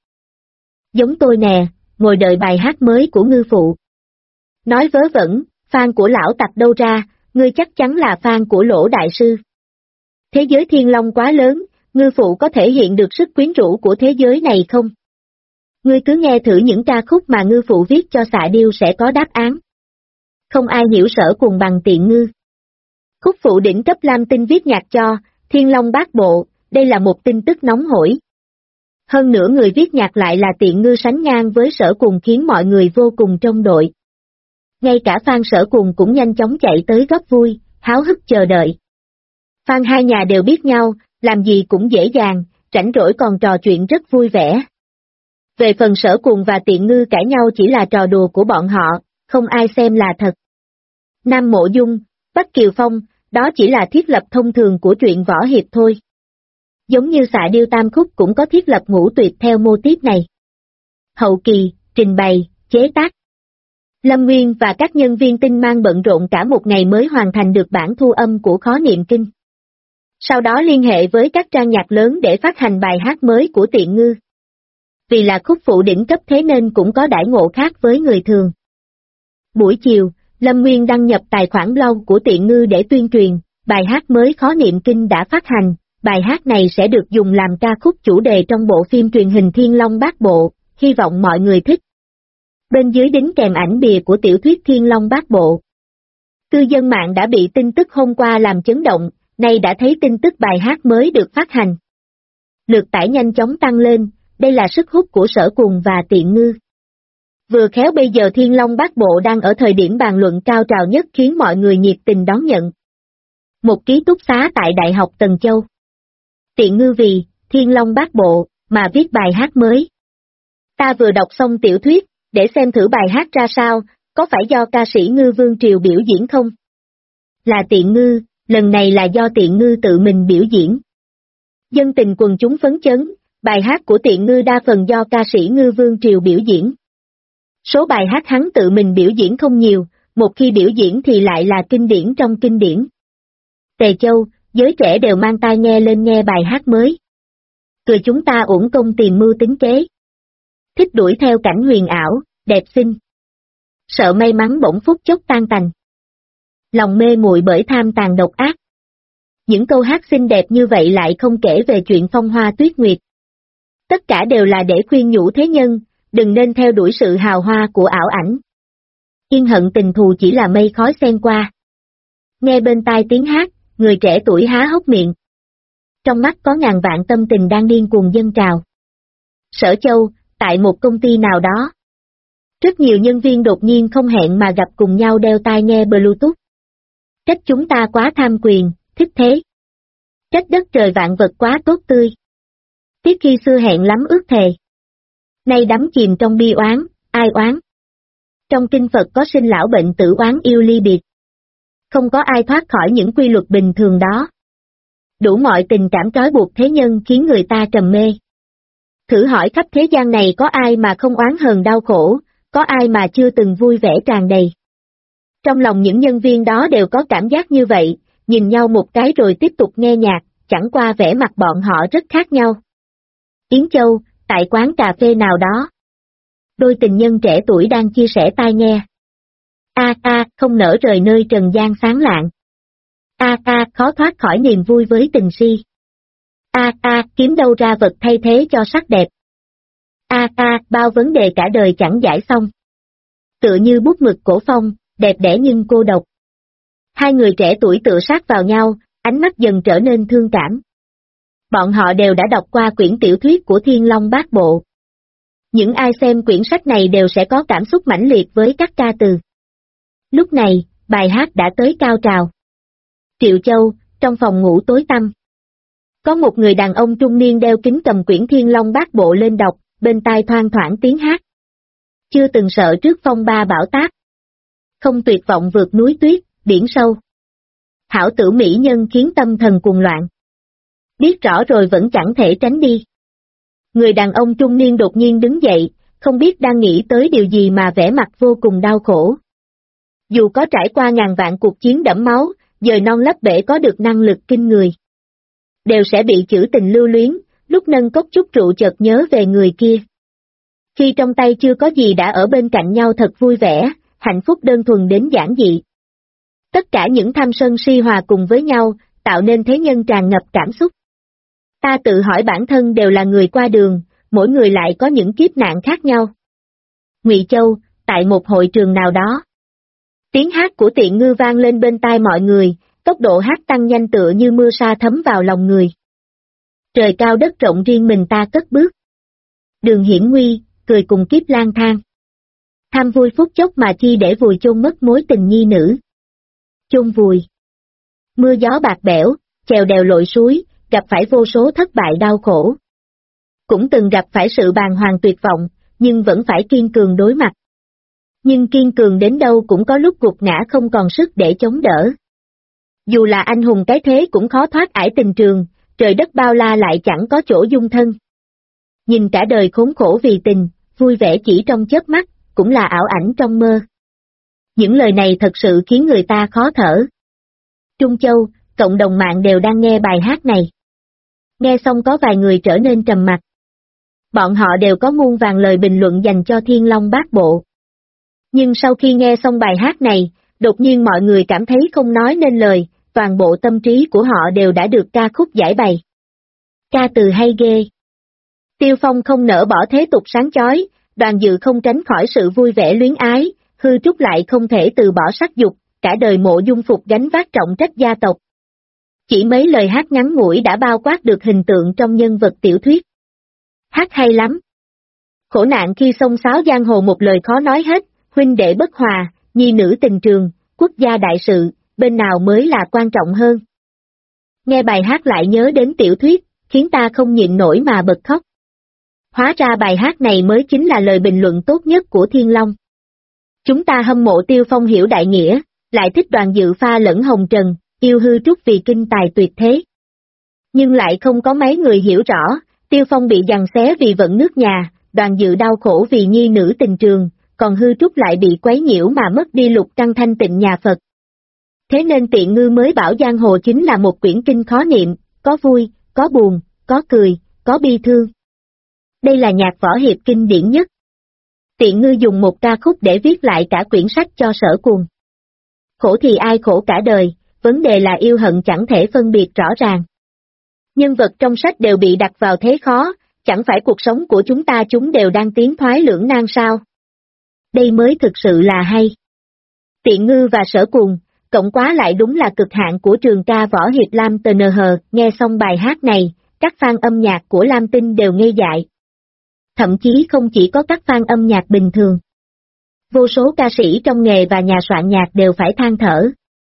Giống tôi nè, ngồi đợi bài hát mới của Ngư Phụ. Nói vớ vẩn, fan của lão Tặc đâu ra, ngươi chắc chắn là fan của Lỗ Đại Sư. Thế giới Thiên Long quá lớn, Ngư Phụ có thể hiện được sức quyến rũ của thế giới này không? Ngươi cứ nghe thử những ca khúc mà Ngư Phụ viết cho Xạ Điêu sẽ có đáp án. Không ai hiểu Sở Cùng bằng Tiện Ngư. Khúc phụ đỉnh cấp Lam Tinh viết nhạc cho Thiên Long Bát Bộ, đây là một tin tức nóng hổi. Hơn nữa người viết nhạc lại là Tiện Ngư sánh ngang với Sở Cùng khiến mọi người vô cùng trông đợi. Ngay cả fan Sở Cùng cũng nhanh chóng chạy tới góp vui, háo hức chờ đợi. Fan hai nhà đều biết nhau, làm gì cũng dễ dàng, rảnh rỗi còn trò chuyện rất vui vẻ. Về phần Sở Cùng và Tiện Ngư cãi nhau chỉ là trò đùa của bọn họ, không ai xem là thật. Nam Mộ Dung, Bắc Kiều Phong, đó chỉ là thiết lập thông thường của truyện võ hiệp thôi. Giống như Xạ Điêu Tam Khúc cũng có thiết lập ngũ tuyệt theo mô típ này. Hậu kỳ, trình bày, chế tác. Lâm Nguyên và các nhân viên tinh mang bận rộn cả một ngày mới hoàn thành được bản thu âm của Khó Niệm Kinh. Sau đó liên hệ với các trang nhạc lớn để phát hành bài hát mới của Tiện Ngư. Vì là khúc phụ đỉnh cấp thế nên cũng có đãi ngộ khác với người thường. Buổi chiều, Lâm Nguyên đăng nhập tài khoản blog của Tiện Ngư để tuyên truyền, bài hát mới Khó Niệm Kinh đã phát hành, bài hát này sẽ được dùng làm ca khúc chủ đề trong bộ phim truyền hình Thiên Long Bát Bộ, hy vọng mọi người thích. Bên dưới đính kèm ảnh bìa của tiểu thuyết Thiên Long Bát Bộ. Cư dân mạng đã bị tin tức hôm qua làm chấn động, nay đã thấy tin tức bài hát mới được phát hành. Lượt tải nhanh chóng tăng lên, đây là sức hút của Sở Cùng và Tiện Ngư. Vừa khéo bây giờ Thiên Long Bát Bộ đang ở thời điểm bàn luận cao trào nhất khiến mọi người nhiệt tình đón nhận. Một ký túc xá tại Đại học Tần Châu. Tiện Ngư vì Thiên Long Bát Bộ mà viết bài hát mới. Ta vừa đọc xong tiểu thuyết, để xem thử bài hát ra sao, có phải do ca sĩ Ngư Vương Triều biểu diễn không? Là Tiện Ngư, lần này là do Tiện Ngư tự mình biểu diễn. Dân tình quần chúng phấn chấn, bài hát của Tiện Ngư đa phần do ca sĩ Ngư Vương Triều biểu diễn. Số bài hát hắn tự mình biểu diễn không nhiều, một khi biểu diễn thì lại là kinh điển trong kinh điển. Tề Châu, giới trẻ đều mang tai nghe lên nghe bài hát mới. Cười chúng ta uổng công tìm mưu tính kế. Thích đuổi theo cảnh huyền ảo, đẹp xinh. Sợ may mắn bỗng phút chốc tan tành. Lòng mê muội bởi tham tàn độc ác. Những câu hát xinh đẹp như vậy lại không kể về chuyện phong hoa tuyết nguyệt. Tất cả đều là để khuyên nhủ thế nhân, đừng nên theo đuổi sự hào hoa của ảo ảnh. Yên hận tình thù chỉ là mây khói xen qua. Nghe bên tai tiếng hát, người trẻ tuổi há hốc miệng. Trong mắt có ngàn vạn tâm tình đang điên cuồng dâng trào. Sở Châu, tại một công ty nào đó. Rất nhiều nhân viên đột nhiên không hẹn mà gặp cùng nhau đeo tai nghe Bluetooth. Trách chúng ta quá tham quyền, thích thế. Trách đất trời vạn vật quá tốt tươi. Tiếc khi xưa hẹn lắm ước thề. Nay đắm chìm trong bi oán, ai oán. Trong kinh Phật có sinh lão bệnh tử oán yêu ly biệt. Không có ai thoát khỏi những quy luật bình thường đó. Đủ mọi tình cảm trói buộc thế nhân khiến người ta trầm mê. Thử hỏi khắp thế gian này có ai mà không oán hờn đau khổ, có ai mà chưa từng vui vẻ tràn đầy. Trong lòng những nhân viên đó đều có cảm giác như vậy, nhìn nhau một cái rồi tiếp tục nghe nhạc, chẳng qua vẻ mặt bọn họ rất khác nhau. Yến Châu, tại quán cà phê nào đó. Đôi tình nhân trẻ tuổi đang chia sẻ tai nghe. Không nỡ rời nơi trần gian sáng lạng. Khó thoát khỏi niềm vui với tình si. Kiếm đâu ra vật thay thế cho sắc đẹp. Bao vấn đề cả đời chẳng giải xong. Tựa như bút mực cổ phong, đẹp đẽ nhưng cô độc. Hai người trẻ tuổi tựa sát vào nhau, ánh mắt dần trở nên thương cảm. Bọn họ đều đã đọc qua quyển tiểu thuyết của Thiên Long Bát Bộ. Những ai xem quyển sách này đều sẽ có cảm xúc mãnh liệt với các ca từ. Lúc này, bài hát đã tới cao trào. Triệu Châu, trong phòng ngủ tối tăm. Có một người đàn ông trung niên đeo kính cầm quyển Thiên Long Bát Bộ lên đọc, bên tai thoang thoảng tiếng hát. Chưa từng sợ trước phong ba bão táp. Không tuyệt vọng vượt núi tuyết, biển sâu. Hảo tử mỹ nhân khiến tâm thần cuồng loạn. Biết rõ rồi vẫn chẳng thể tránh đi. Người đàn ông trung niên đột nhiên đứng dậy, không biết đang nghĩ tới điều gì mà vẻ mặt vô cùng đau khổ. Dù có trải qua ngàn vạn cuộc chiến đẫm máu, dời non lấp bể có được năng lực kinh người. Đều sẽ bị chữ tình lưu luyến, lúc nâng cốc chút rượu chợt nhớ về người kia. Khi trong tay chưa có gì đã ở bên cạnh nhau thật vui vẻ, hạnh phúc đơn thuần đến giản dị. Tất cả những tham sân si hòa cùng với nhau, tạo nên thế nhân tràn ngập cảm xúc. Ta tự hỏi bản thân đều là người qua đường, mỗi người lại có những kiếp nạn khác nhau. Ngụy Châu, tại một hội trường nào đó. Tiếng hát của Tiện Ngư vang lên bên tai mọi người, tốc độ hát tăng nhanh tựa như mưa sa thấm vào lòng người. Trời cao đất rộng riêng mình ta cất bước. Đường hiểm nguy, cười cùng kiếp lang thang. Tham vui phút chốc mà chi để vùi chôn mất mối tình nhi nữ. Chôn vùi. Mưa gió bạc bẽo, chèo đèo lội suối, gặp phải vô số thất bại đau khổ. Cũng từng gặp phải sự bàng hoàng tuyệt vọng, nhưng vẫn phải kiên cường đối mặt. Nhưng kiên cường đến đâu cũng có lúc gục ngã không còn sức để chống đỡ. Dù là anh hùng cái thế cũng khó thoát ải tình trường, trời đất bao la lại chẳng có chỗ dung thân. Nhìn cả đời khốn khổ vì tình, vui vẻ chỉ trong chớp mắt, cũng là ảo ảnh trong mơ. Những lời này thật sự khiến người ta khó thở. Trung Châu, cộng đồng mạng đều đang nghe bài hát này. Nghe xong có vài người trở nên trầm mặc. Bọn họ đều có muôn vàn lời bình luận dành cho Thiên Long Bát Bộ. Nhưng sau khi nghe xong bài hát này, Đột nhiên mọi người cảm thấy không nói nên lời, toàn bộ tâm trí của họ đều đã được ca khúc giải bày. Ca từ hay ghê. Tiêu Phong không nỡ bỏ thế tục sáng chói, Đoàn Dự không tránh khỏi sự vui vẻ luyến ái, Hư Trúc lại không thể từ bỏ sắc dục, cả đời Mộ Dung Phục gánh vác trọng trách gia tộc. Chỉ mấy lời hát ngắn ngủi đã bao quát được hình tượng trong nhân vật tiểu thuyết. Hát hay lắm. Khổ nạn khi xông xáo giang hồ một lời khó nói hết, huynh đệ bất hòa, nhi nữ tình trường, quốc gia đại sự, bên nào mới là quan trọng hơn. Nghe bài hát lại nhớ đến tiểu thuyết, khiến ta không nhịn nổi mà bật khóc. Hóa ra bài hát này mới chính là lời bình luận tốt nhất của Thiên Long. Chúng ta hâm mộ Tiêu Phong hiểu đại nghĩa, lại thích Đoàn Dự pha lẫn hồng trần, yêu Hư Trúc vì kinh tài tuyệt thế. Nhưng lại không có mấy người hiểu rõ, Tiêu Phong bị giằng xé vì vận nước nhà, Đoàn Dự đau khổ vì nhi nữ tình trường, còn Hư Trúc lại bị quấy nhiễu mà mất đi lục căn thanh tịnh nhà Phật. Thế nên Tiện Ngư mới bảo giang hồ chính là một quyển kinh khó niệm, có vui, có buồn, có cười, có bi thương. Đây là nhạc võ hiệp kinh điển nhất. Tiện Ngư dùng một ca khúc để viết lại cả quyển sách cho Sở Cuồng. Khổ thì ai khổ cả đời, vấn đề là yêu hận chẳng thể phân biệt rõ ràng. Nhân vật trong sách đều bị đặt vào thế khó, chẳng phải cuộc sống của chúng đều đang tiến thoái lưỡng nan sao? Đây mới thực sự là hay. Tiện Ngư và Sở Cuồng, cộng quá lại đúng là cực hạn của trường ca võ hiệp Lam TNH, nghe xong bài hát này, các fan âm nhạc của Lam Tinh đều ngây dại. Thậm chí không chỉ có các fan âm nhạc bình thường. Vô số ca sĩ trong nghề và nhà soạn nhạc đều phải than thở.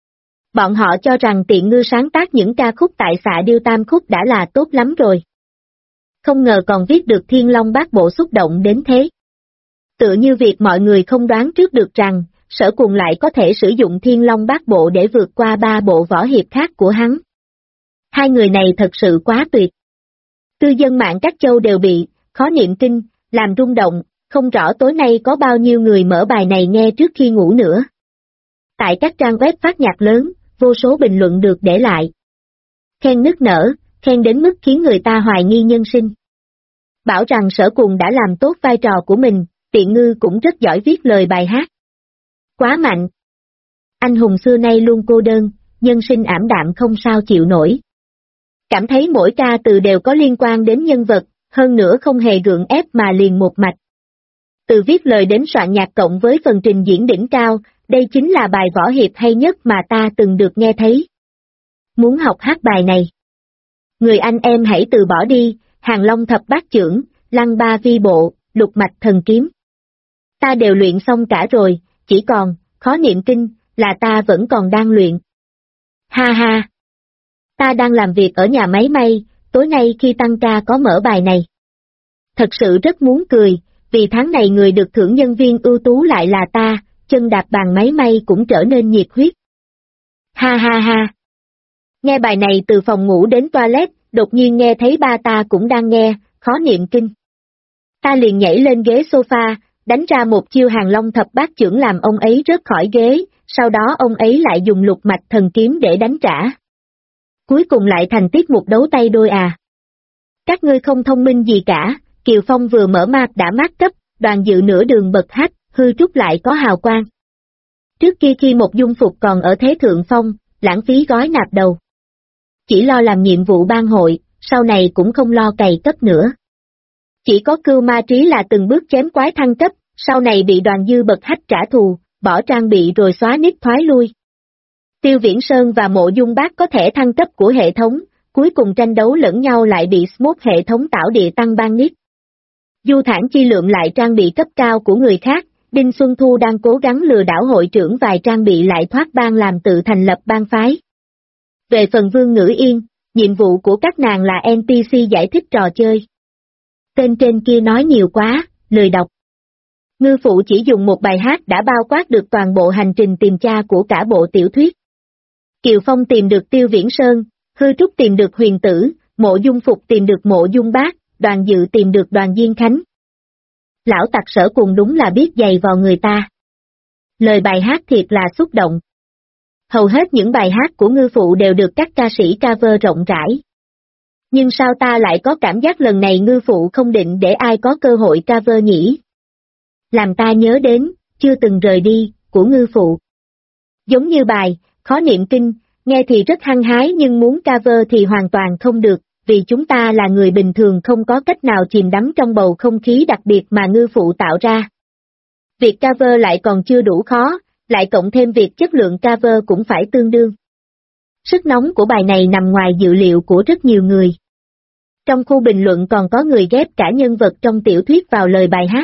Bọn họ cho rằng Tiện Ngư sáng tác những ca khúc tại xạ điêu tam khúc đã là tốt lắm rồi. Không ngờ còn viết được Thiên Long Bát Bộ xúc động đến thế. Tựa như việc mọi người không đoán trước được rằng, Sở Cuồng lại có thể sử dụng Thiên Long Bát Bộ để vượt qua 3 bộ võ hiệp khác của hắn. Hai người này thật sự quá tuyệt. Cư dân mạng các châu đều bị khó niệm kinh, làm rung động, không rõ tối nay có bao nhiêu người mở bài này nghe trước khi ngủ nữa. Tại các trang web phát nhạc lớn, vô số bình luận được để lại. Khen nức nở, khen đến mức khiến người ta hoài nghi nhân sinh. Bảo rằng Sở Cuồng đã làm tốt vai trò của mình, Tiện Ngư cũng rất giỏi viết lời bài hát. Quá mạnh. Anh hùng xưa nay luôn cô đơn, nhân sinh ảm đạm không sao chịu nổi. Cảm thấy mỗi ca từ đều có liên quan đến nhân vật, hơn nữa không hề gượng ép mà liền một mạch. Từ viết lời đến soạn nhạc cộng với phần trình diễn đỉnh cao, đây chính là bài võ hiệp hay nhất mà ta từng được nghe thấy. Muốn học hát bài này? Người anh em hãy từ bỏ đi, Hàng Long thập bát chưởng, Lăng ba vi bộ, Lục mạch thần kiếm. Ta đều luyện xong cả rồi, chỉ còn, khó niệm kinh, là ta vẫn còn đang luyện. Ha ha! Ta đang làm việc ở nhà máy may, tối nay khi tăng ca có mở bài này. Thật sự rất muốn cười, vì tháng này người được thưởng nhân viên ưu tú lại là ta, chân đạp bàn máy may cũng trở nên nhiệt huyết. Ha ha ha! Nghe bài này từ phòng ngủ đến toilet, đột nhiên nghe thấy ba ta cũng đang nghe, khó niệm kinh. Ta liền nhảy lên ghế sofa, đánh ra một chiêu Hàng Long thập bát chưởng làm ông ấy rớt khỏi ghế, sau đó ông ấy lại dùng lục mạch thần kiếm để đánh trả. Cuối cùng lại thành tiết mục đấu tay đôi à. Các ngươi không thông minh gì cả, Kiều Phong vừa mở mạc đã mát cấp, Đoàn Dự nửa đường bật hách, Hư Trúc lại có hào quang. Trước kia khi Một Dung Phục còn ở thế thượng phong, lãng phí gói nạp đầu. Chỉ lo làm nhiệm vụ ban hội, sau này cũng không lo cày cấp nữa. Chỉ có Cưu Ma Trí là từng bước chém quái thăng cấp, sau này bị Đoàn Dư bật hách trả thù, bỏ trang bị rồi xóa nick thoái lui. Tiêu Viễn Sơn và Mộ Dung Bác có thể thăng cấp của hệ thống, cuối cùng tranh đấu lẫn nhau lại bị Smoke hệ thống tạo địa tăng ban nick. Du Thản Chi Lượng lại trang bị cấp cao của người khác, Đinh Xuân Thu đang cố gắng lừa đảo hội trưởng vài trang bị lại thoát ban làm tự thành lập bang phái. Về phần Vương Ngữ Yên, nhiệm vụ của các nàng là NPC giải thích trò chơi. Tên trên kia nói nhiều quá, lười đọc. Ngư phụ chỉ dùng một bài hát đã bao quát được toàn bộ hành trình tìm cha của cả bộ tiểu thuyết. Kiều Phong tìm được Tiêu Viễn Sơn, Hư Trúc tìm được Huyền Tử, Mộ Dung Phục tìm được Mộ Dung Bác, Đoàn Dự tìm được Đoàn Diên Khánh. Lão tặc Sở Cuồng đúng là biết giày vò người ta. Lời bài hát thiệt là xúc động. Hầu hết những bài hát của ngư phụ đều được các ca sĩ cover rộng rãi. Nhưng sao ta lại có cảm giác lần này ngư phụ không định để ai có cơ hội cover nhỉ? Làm ta nhớ đến, chưa từng rời đi, của ngư phụ. Giống như bài, khó niệm kinh, nghe thì rất hăng hái nhưng muốn cover thì hoàn toàn không được, vì chúng ta là người bình thường không có cách nào chìm đắm trong bầu không khí đặc biệt mà ngư phụ tạo ra. Việc cover lại còn chưa đủ khó, lại cộng thêm việc chất lượng cover cũng phải tương đương. Sức nóng của bài này nằm ngoài dự liệu của rất nhiều người. Trong khu bình luận còn có người ghép cả nhân vật trong tiểu thuyết vào lời bài hát.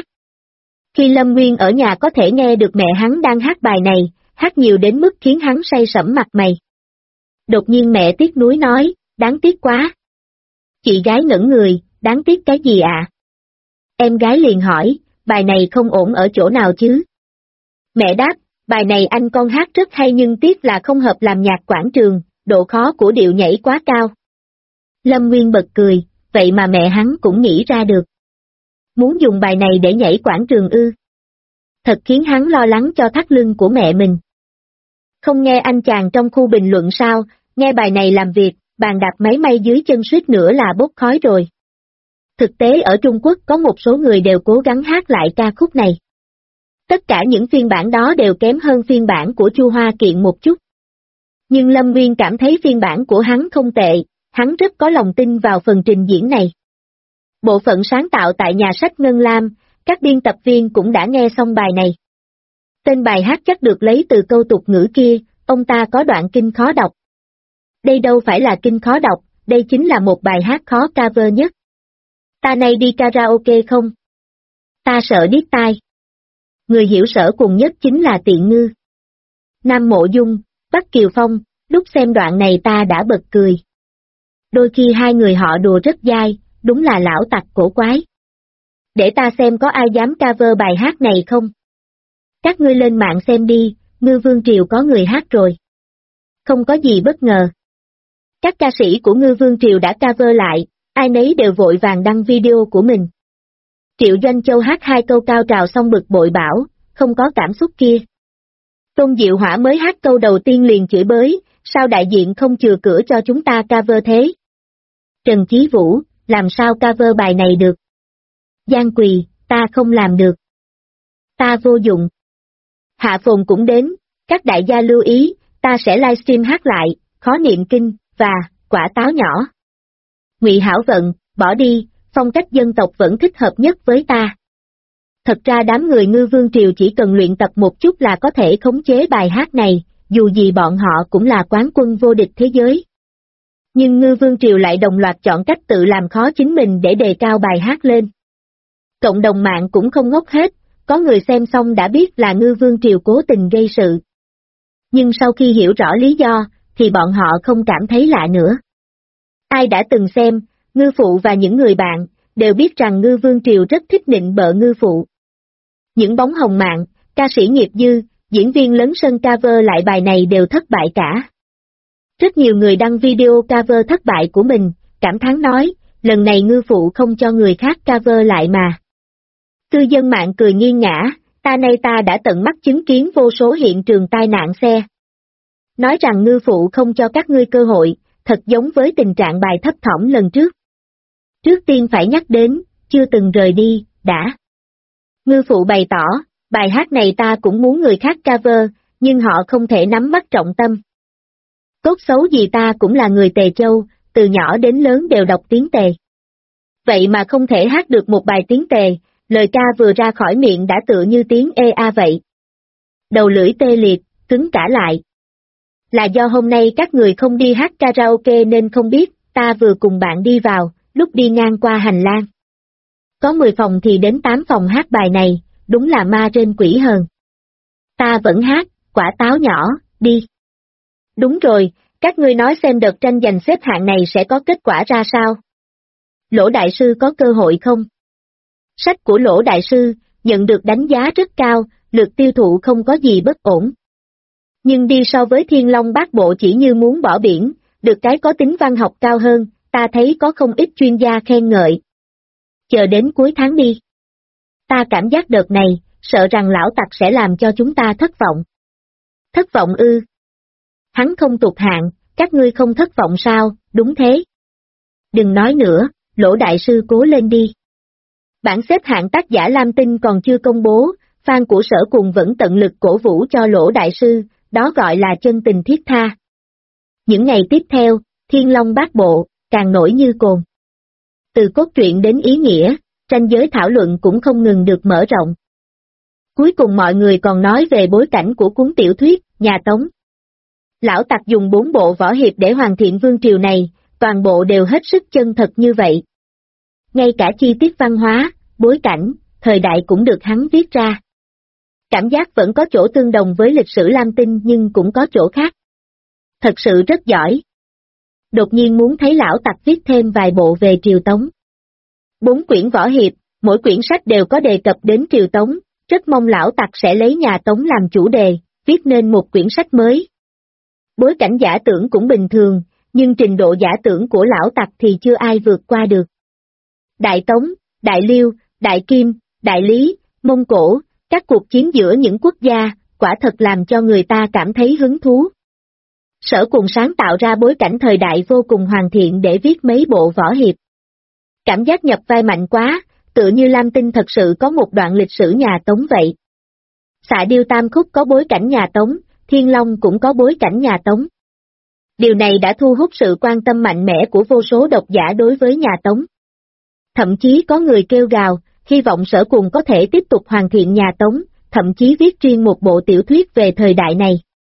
Khi Lâm Nguyên ở nhà có thể nghe được mẹ hắn đang hát bài này, hát nhiều đến mức khiến hắn say sẩm mặt mày. Đột nhiên mẹ tiếc nuối nói, đáng tiếc quá. Chị gái ngẩn người, đáng tiếc cái gì ạ? Em gái liền hỏi, bài này không ổn ở chỗ nào chứ? Mẹ đáp, bài này anh con hát rất hay nhưng tiếc là không hợp làm nhạc quảng trường, độ khó của điệu nhảy quá cao. Lâm Nguyên bật cười, vậy mà mẹ hắn cũng nghĩ ra được. Muốn dùng bài này để nhảy quảng trường ư? Thật khiến hắn lo lắng cho thắt lưng của mẹ mình. Không nghe anh chàng trong khu bình luận sao, nghe bài này làm việc, bàn đạp máy may dưới chân suýt nữa là bốc khói rồi. Thực tế ở Trung Quốc có một số người đều cố gắng hát lại ca khúc này. Tất cả những phiên bản đó đều kém hơn phiên bản của Chu Hoa Kiện một chút. Nhưng Lâm Nguyên cảm thấy phiên bản của hắn không tệ, hắn rất có lòng tin vào phần trình diễn này. Bộ phận sáng tạo tại nhà sách Ngân Lam, các biên tập viên cũng đã nghe xong bài này. Tên bài hát chắc được lấy từ câu tục ngữ kia, ông ta có đoạn kinh khó đọc. Đây đâu phải là kinh khó đọc, đây chính là một bài hát khó cover nhất. Ta nay đi karaoke không? Ta sợ điếc tai. Người hiểu sở cùng nhất chính là Tiện Ngư. Nam Mộ Dung, Bắc Kiều Phong, lúc xem đoạn này ta đã bật cười. Đôi khi hai người họ đùa rất dai, đúng là lão tặc cổ quái. Để ta xem có ai dám cover bài hát này không? Các ngươi lên mạng xem đi, Ngư Vương Triều có người hát rồi. Không có gì bất ngờ. Các ca sĩ của Ngư Vương Triều đã cover lại, ai nấy đều vội vàng đăng video của mình. Triệu Doanh Châu hát hai câu cao trào xong bực bội bảo, không có cảm xúc kia. Tôn Diệu Hỏa mới hát câu đầu tiên liền chửi bới, sao đại diện không chừa cửa cho chúng ta cover thế? Trần Chí Vũ, làm sao cover bài này được? Giang Quỳ, ta không làm được. Ta vô dụng. Hạ Phồn cũng đến, các đại gia lưu ý, ta sẽ livestream hát lại, khó niệm kinh, và, quả táo nhỏ. Ngụy Hảo Vận, bỏ đi, phong cách dân tộc vẫn thích hợp nhất với ta. Thật ra đám người Ngư Vương Triều chỉ cần luyện tập một chút là có thể khống chế bài hát này, dù gì bọn họ cũng là quán quân vô địch thế giới. Nhưng Ngư Vương Triều lại đồng loạt chọn cách tự làm khó chính mình để đề cao bài hát lên. Cộng đồng mạng cũng không ngốc hết, có người xem xong đã biết là Ngư Vương Triều cố tình gây sự. Nhưng sau khi hiểu rõ lý do, thì bọn họ không cảm thấy lạ nữa. Ai đã từng xem, Ngư Phụ và những người bạn, đều biết rằng Ngư Vương Triều rất thích nịnh bợ Ngư Phụ. Những bóng hồng mạng, ca sĩ nghiệp dư, diễn viên lớn sân cover lại bài này đều thất bại cả. Rất nhiều người đăng video cover thất bại của mình, cảm thán nói, lần này Ngư Phụ không cho người khác cover lại mà. Cư dân mạng cười nghiêng ngã, ta nay ta đã tận mắt chứng kiến vô số hiện trường tai nạn xe. Nói rằng Ngư Phụ không cho các ngươi cơ hội, thật giống với tình trạng bài thấp thỏm lần trước. Trước tiên phải nhắc đến, chưa từng rời đi, đã. Ngư Phụ bày tỏ, bài hát này ta cũng muốn người khác cover, nhưng họ không thể nắm bắt trọng tâm. Tốt xấu gì ta cũng là người Tề Châu, từ nhỏ đến lớn đều đọc tiếng Tề. Vậy mà không thể hát được một bài tiếng Tề, lời ca vừa ra khỏi miệng đã tựa như tiếng ea vậy. Đầu lưỡi tê liệt, cứng cả lại. Là do hôm nay các người không đi hát karaoke nên không biết, ta vừa cùng bạn đi vào, lúc đi ngang qua hành lang. Có 10 phòng thì đến 8 phòng hát bài này, đúng là ma trên quỷ hờn. Ta vẫn hát, quả táo nhỏ, đi. Đúng rồi, các ngươi nói xem đợt tranh giành xếp hạng này sẽ có kết quả ra sao? Lỗ Đại Sư có cơ hội không? Sách của Lỗ Đại Sư, nhận được đánh giá rất cao, lượt tiêu thụ không có gì bất ổn. Nhưng đi so với Thiên Long Bát Bộ chỉ như muốn bỏ biển, được cái có tính văn học cao hơn, ta thấy có không ít chuyên gia khen ngợi. Chờ đến cuối tháng đi. Ta cảm giác đợt này, sợ rằng lão tặc sẽ làm cho chúng ta thất vọng. Thất vọng ư? Hắn không tụt hạng, các ngươi không thất vọng sao, đúng thế. Đừng nói nữa, Lỗ Đại Sư cố lên đi. Bảng xếp hạng tác giả Lam Tinh còn chưa công bố, fan của Sở Cùng vẫn tận lực cổ vũ cho Lỗ Đại Sư, đó gọi là chân tình thiết tha. Những ngày tiếp theo, Thiên Long Bát Bộ, càng nổi như cồn. Từ cốt truyện đến ý nghĩa, ranh giới thảo luận cũng không ngừng được mở rộng. Cuối cùng mọi người còn nói về bối cảnh của cuốn tiểu thuyết, nhà Tống. Lão Tặc dùng 4 bộ võ hiệp để hoàn thiện vương triều này, toàn bộ đều hết sức chân thật như vậy. Ngay cả chi tiết văn hóa, bối cảnh, thời đại cũng được hắn viết ra. Cảm giác vẫn có chỗ tương đồng với lịch sử Lam Tinh nhưng cũng có chỗ khác. Thật sự rất giỏi. Đột nhiên muốn thấy Lão Tặc viết thêm vài bộ về triều Tống. 4 quyển võ hiệp, mỗi quyển sách đều có đề cập đến triều Tống, rất mong Lão Tặc sẽ lấy nhà Tống làm chủ đề, viết nên một quyển sách mới. Bối cảnh giả tưởng cũng bình thường, nhưng trình độ giả tưởng của Lão Tặc thì chưa ai vượt qua được. Đại Tống, Đại Liêu, Đại Kim, Đại Lý, Mông Cổ, các cuộc chiến giữa những quốc gia, quả thật làm cho người ta cảm thấy hứng thú. Sở Cùng sáng tạo ra bối cảnh thời đại vô cùng hoàn thiện để viết mấy bộ võ hiệp. Cảm giác nhập vai mạnh quá, tựa như Lam Tinh thật sự có một đoạn lịch sử nhà Tống vậy. Xạ Điêu Tam Khúc có bối cảnh nhà Tống, Thiên Long cũng có bối cảnh nhà Tống. Điều này đã thu hút sự quan tâm mạnh mẽ của vô số độc giả đối với nhà Tống. Thậm chí có người kêu gào, hy vọng Sở Cùng có thể tiếp tục hoàn thiện nhà Tống, thậm chí viết riêng một bộ tiểu thuyết về thời đại này.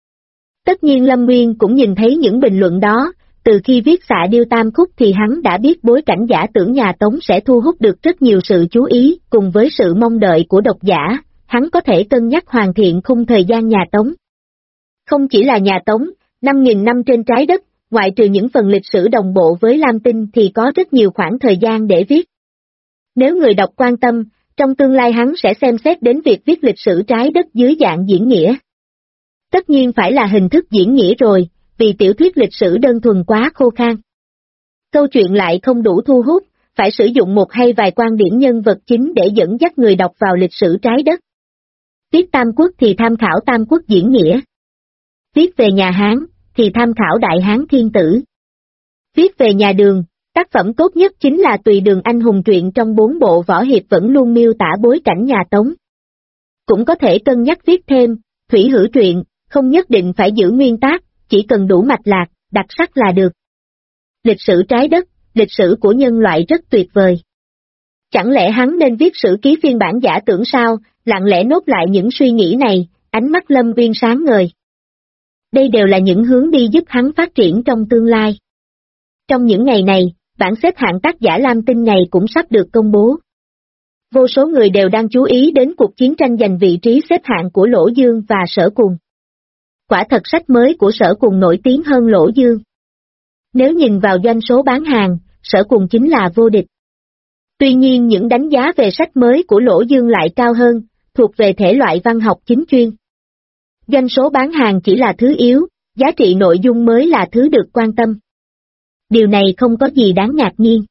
Tất nhiên Lâm Nguyên cũng nhìn thấy những bình luận đó, từ khi viết Xạ Điêu Tam Khúc thì hắn đã biết bối cảnh giả tưởng nhà Tống sẽ thu hút được rất nhiều sự chú ý, cùng với sự mong đợi của độc giả, hắn có thể cân nhắc hoàn thiện khung thời gian nhà Tống. Không chỉ là nhà Tống, 5.000 năm trên trái đất, ngoại trừ những phần lịch sử đồng bộ với Lam Tinh thì có rất nhiều khoảng thời gian để viết. Nếu người đọc quan tâm, trong tương lai hắn sẽ xem xét đến việc viết lịch sử trái đất dưới dạng diễn nghĩa. Tất nhiên phải là hình thức diễn nghĩa rồi, vì tiểu thuyết lịch sử đơn thuần quá khô khan. Câu chuyện lại không đủ thu hút, phải sử dụng một hay vài quan điểm nhân vật chính để dẫn dắt người đọc vào lịch sử trái đất. Viết Tam Quốc thì tham khảo Tam Quốc diễn nghĩa. Viết về nhà Hán, thì tham khảo Đại Hán Thiên Tử. Viết về nhà Đường, tác phẩm tốt nhất chính là Tùy Đường Anh Hùng truyện trong 4 bộ võ hiệp vẫn luôn miêu tả bối cảnh nhà Tống. Cũng có thể cân nhắc viết thêm, Thủy Hử truyện, không nhất định phải giữ nguyên tác, chỉ cần đủ mạch lạc, đặc sắc là được. Lịch sử trái đất, lịch sử của nhân loại rất tuyệt vời. Chẳng lẽ hắn nên viết sử ký phiên bản giả tưởng sao, lặng lẽ nốt lại những suy nghĩ này, ánh mắt Lâm Nguyên sáng ngời. Đây đều là những hướng đi giúp hắn phát triển trong tương lai. Trong những ngày này, bảng xếp hạng tác giả Lam Tinh này cũng sắp được công bố. Vô số người đều đang chú ý đến cuộc chiến tranh giành vị trí xếp hạng của Lỗ Dương và Sở Cùng. Quả thật sách mới của Sở Cùng nổi tiếng hơn Lỗ Dương. Nếu nhìn vào doanh số bán hàng, Sở Cùng chính là vô địch. Tuy nhiên những đánh giá về sách mới của Lỗ Dương lại cao hơn, thuộc về thể loại văn học chính chuyên. Doanh số bán hàng chỉ là thứ yếu, giá trị nội dung mới là thứ được quan tâm. Điều này không có gì đáng ngạc nhiên.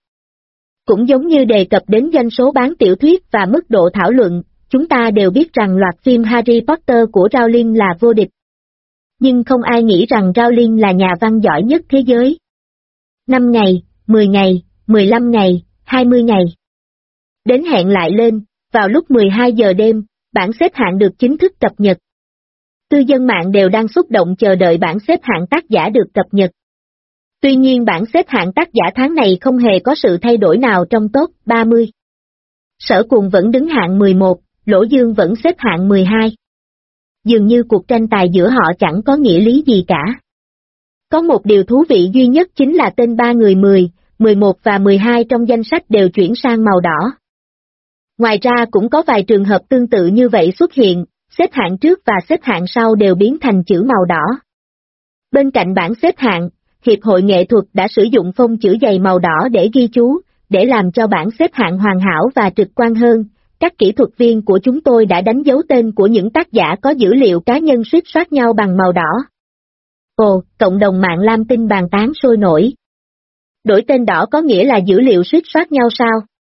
Cũng giống như đề cập đến doanh số bán tiểu thuyết và mức độ thảo luận, chúng ta đều biết rằng loạt phim Harry Potter của Rowling là vô địch. Nhưng không ai nghĩ rằng Rowling là nhà văn giỏi nhất thế giới. 5 ngày, 10 ngày, 15 ngày, 20 ngày. Đến hẹn lại lên, vào lúc 12 giờ đêm, bảng xếp hạng được chính thức cập nhật. Cư dân mạng đều đang xúc động chờ đợi bảng xếp hạng tác giả được cập nhật. Tuy nhiên bảng xếp hạng tác giả tháng này không hề có sự thay đổi nào trong top 30. Sở Cùng vẫn đứng hạng 11, Lỗ Dương vẫn xếp hạng 12. Dường như cuộc tranh tài giữa họ chẳng có nghĩa lý gì cả. Có một điều thú vị duy nhất chính là tên 3 người 10, 11 và 12 trong danh sách đều chuyển sang màu đỏ. Ngoài ra cũng có vài trường hợp tương tự như vậy xuất hiện, xếp hạng trước và xếp hạng sau đều biến thành chữ màu đỏ. Bên cạnh bảng xếp hạng, Hiệp hội nghệ thuật đã sử dụng phông chữ dày màu đỏ để ghi chú, để làm cho bảng xếp hạng hoàn hảo và trực quan hơn. Các kỹ thuật viên của chúng tôi đã đánh dấu tên của những tác giả có dữ liệu cá nhân suýt soát nhau bằng màu đỏ. Ồ, cộng đồng mạng Lam Tinh bàn tán sôi nổi. Đổi tên đỏ có nghĩa là dữ liệu suýt soát nhau sao?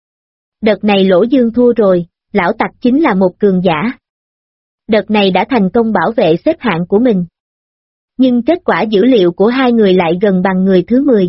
Đợt này Lỗ Dương thua rồi, Lão Tặc chính là một cường giả. Đợt này đã thành công bảo vệ xếp hạng của mình. Nhưng kết quả dữ liệu của hai người lại gần bằng người thứ 10.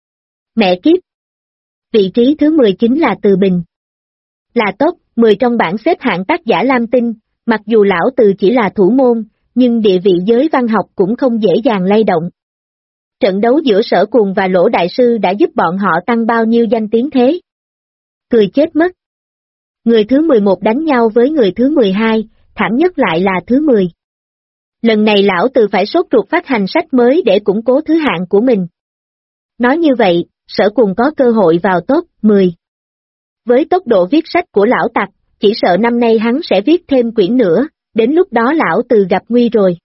Mẹ kiếp! Vị trí thứ 10 chính là Từ Bình. Là top 10 trong bảng xếp hạng tác giả Lam Tinh, mặc dù lão Từ chỉ là thủ môn, nhưng địa vị giới văn học cũng không dễ dàng lay động. Trận đấu giữa Sở Cuồng và Lỗ Đại Sư đã giúp bọn họ tăng bao nhiêu danh tiếng thế? Cười chết mất. Người thứ 11 đánh nhau với người thứ 12, thảm nhất lại là thứ 10. Lần này lão Từ phải sốt ruột phát hành sách mới để củng cố thứ hạng của mình. Nói như vậy, Sở Cuồng có cơ hội vào top 10. Với tốc độ viết sách của lão Tặc, chỉ sợ năm nay hắn sẽ viết thêm quyển nữa, đến lúc đó lão Từ gặp nguy rồi.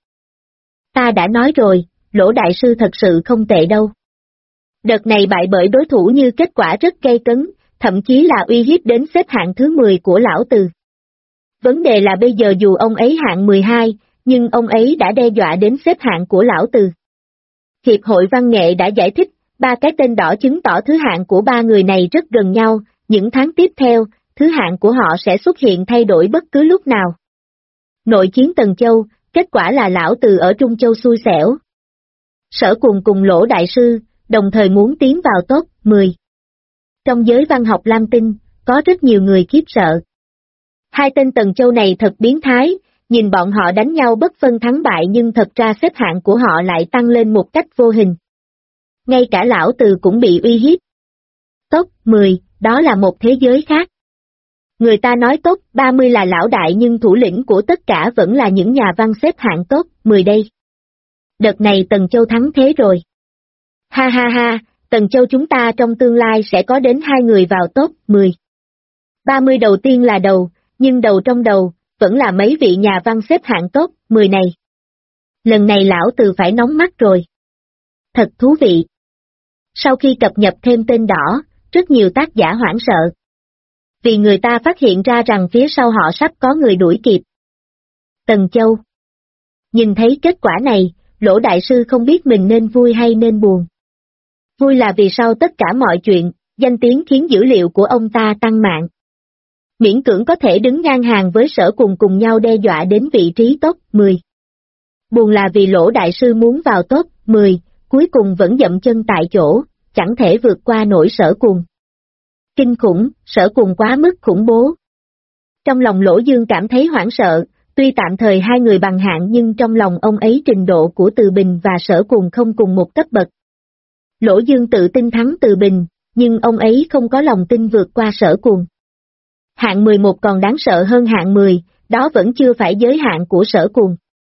Ta đã nói rồi, Lỗ Đại Sư thật sự không tệ đâu. Đợt này bại bởi đối thủ như kết quả rất gay cấn, thậm chí là uy hiếp đến xếp hạng thứ 10 của lão Từ. Vấn đề là bây giờ dù ông ấy hạng 12, nhưng ông ấy đã đe dọa đến xếp hạng của lão Từ. Hiệp hội Văn nghệ đã giải thích, ba cái tên đỏ chứng tỏ thứ hạng của ba người này rất gần nhau, những tháng tiếp theo, thứ hạng của họ sẽ xuất hiện thay đổi bất cứ lúc nào. Nội chiến Tần Châu, kết quả là lão Từ ở Trung Châu xui xẻo. Sở Cuồng cùng Lỗ Đại Sư, đồng thời muốn tiến vào top 10. Trong giới văn học Lam Tinh, có rất nhiều người khiếp sợ. Hai tên Tần Châu này thật biến thái, nhìn bọn họ đánh nhau bất phân thắng bại nhưng thật ra xếp hạng của họ lại tăng lên một cách vô hình. Ngay cả lão Từ cũng bị uy hiếp. Top 10, đó là một thế giới khác. Người ta nói top 30 là lão đại nhưng thủ lĩnh của tất cả vẫn là những nhà văn xếp hạng top 10 đây. Đợt này Tần Châu thắng thế rồi. Ha ha ha, Tần Châu chúng ta trong tương lai sẽ có đến 2 người vào top 10. 30 đầu tiên là đầu, nhưng đầu trong đầu, vẫn là mấy vị nhà văn xếp hạng top 10 này. Lần này lão Từ phải nóng mắt rồi. Thật thú vị. Sau khi cập nhật thêm tên đỏ, rất nhiều tác giả hoảng sợ. Vì người ta phát hiện ra rằng phía sau họ sắp có người đuổi kịp. Tần Châu. Nhìn thấy kết quả này, Lỗ Đại Sư không biết mình nên vui hay nên buồn. Vui là vì sau tất cả mọi chuyện, danh tiếng khiến dữ liệu của ông ta tăng mạnh. Miễn cưỡng có thể đứng ngang hàng với Sở Cuồng cùng nhau đe dọa đến vị trí top 10. Buồn là vì Lỗ Đại Sư muốn vào top 10, cuối cùng vẫn dậm chân tại chỗ, chẳng thể vượt qua nổi Sở Cuồng. Kinh khủng, Sở Cuồng quá mức khủng bố. Trong lòng Lỗ Dương cảm thấy hoảng sợ, tuy tạm thời hai người bằng hạng nhưng trong lòng ông ấy trình độ của Từ Bình và Sở Cuồng không cùng một cấp bậc. Lỗ Dương tự tin thắng Từ Bình, nhưng ông ấy không có lòng tin vượt qua Sở Cuồng. Hạng 11 còn đáng sợ hơn hạng 10, đó vẫn chưa phải giới hạn của Sở Cuồng.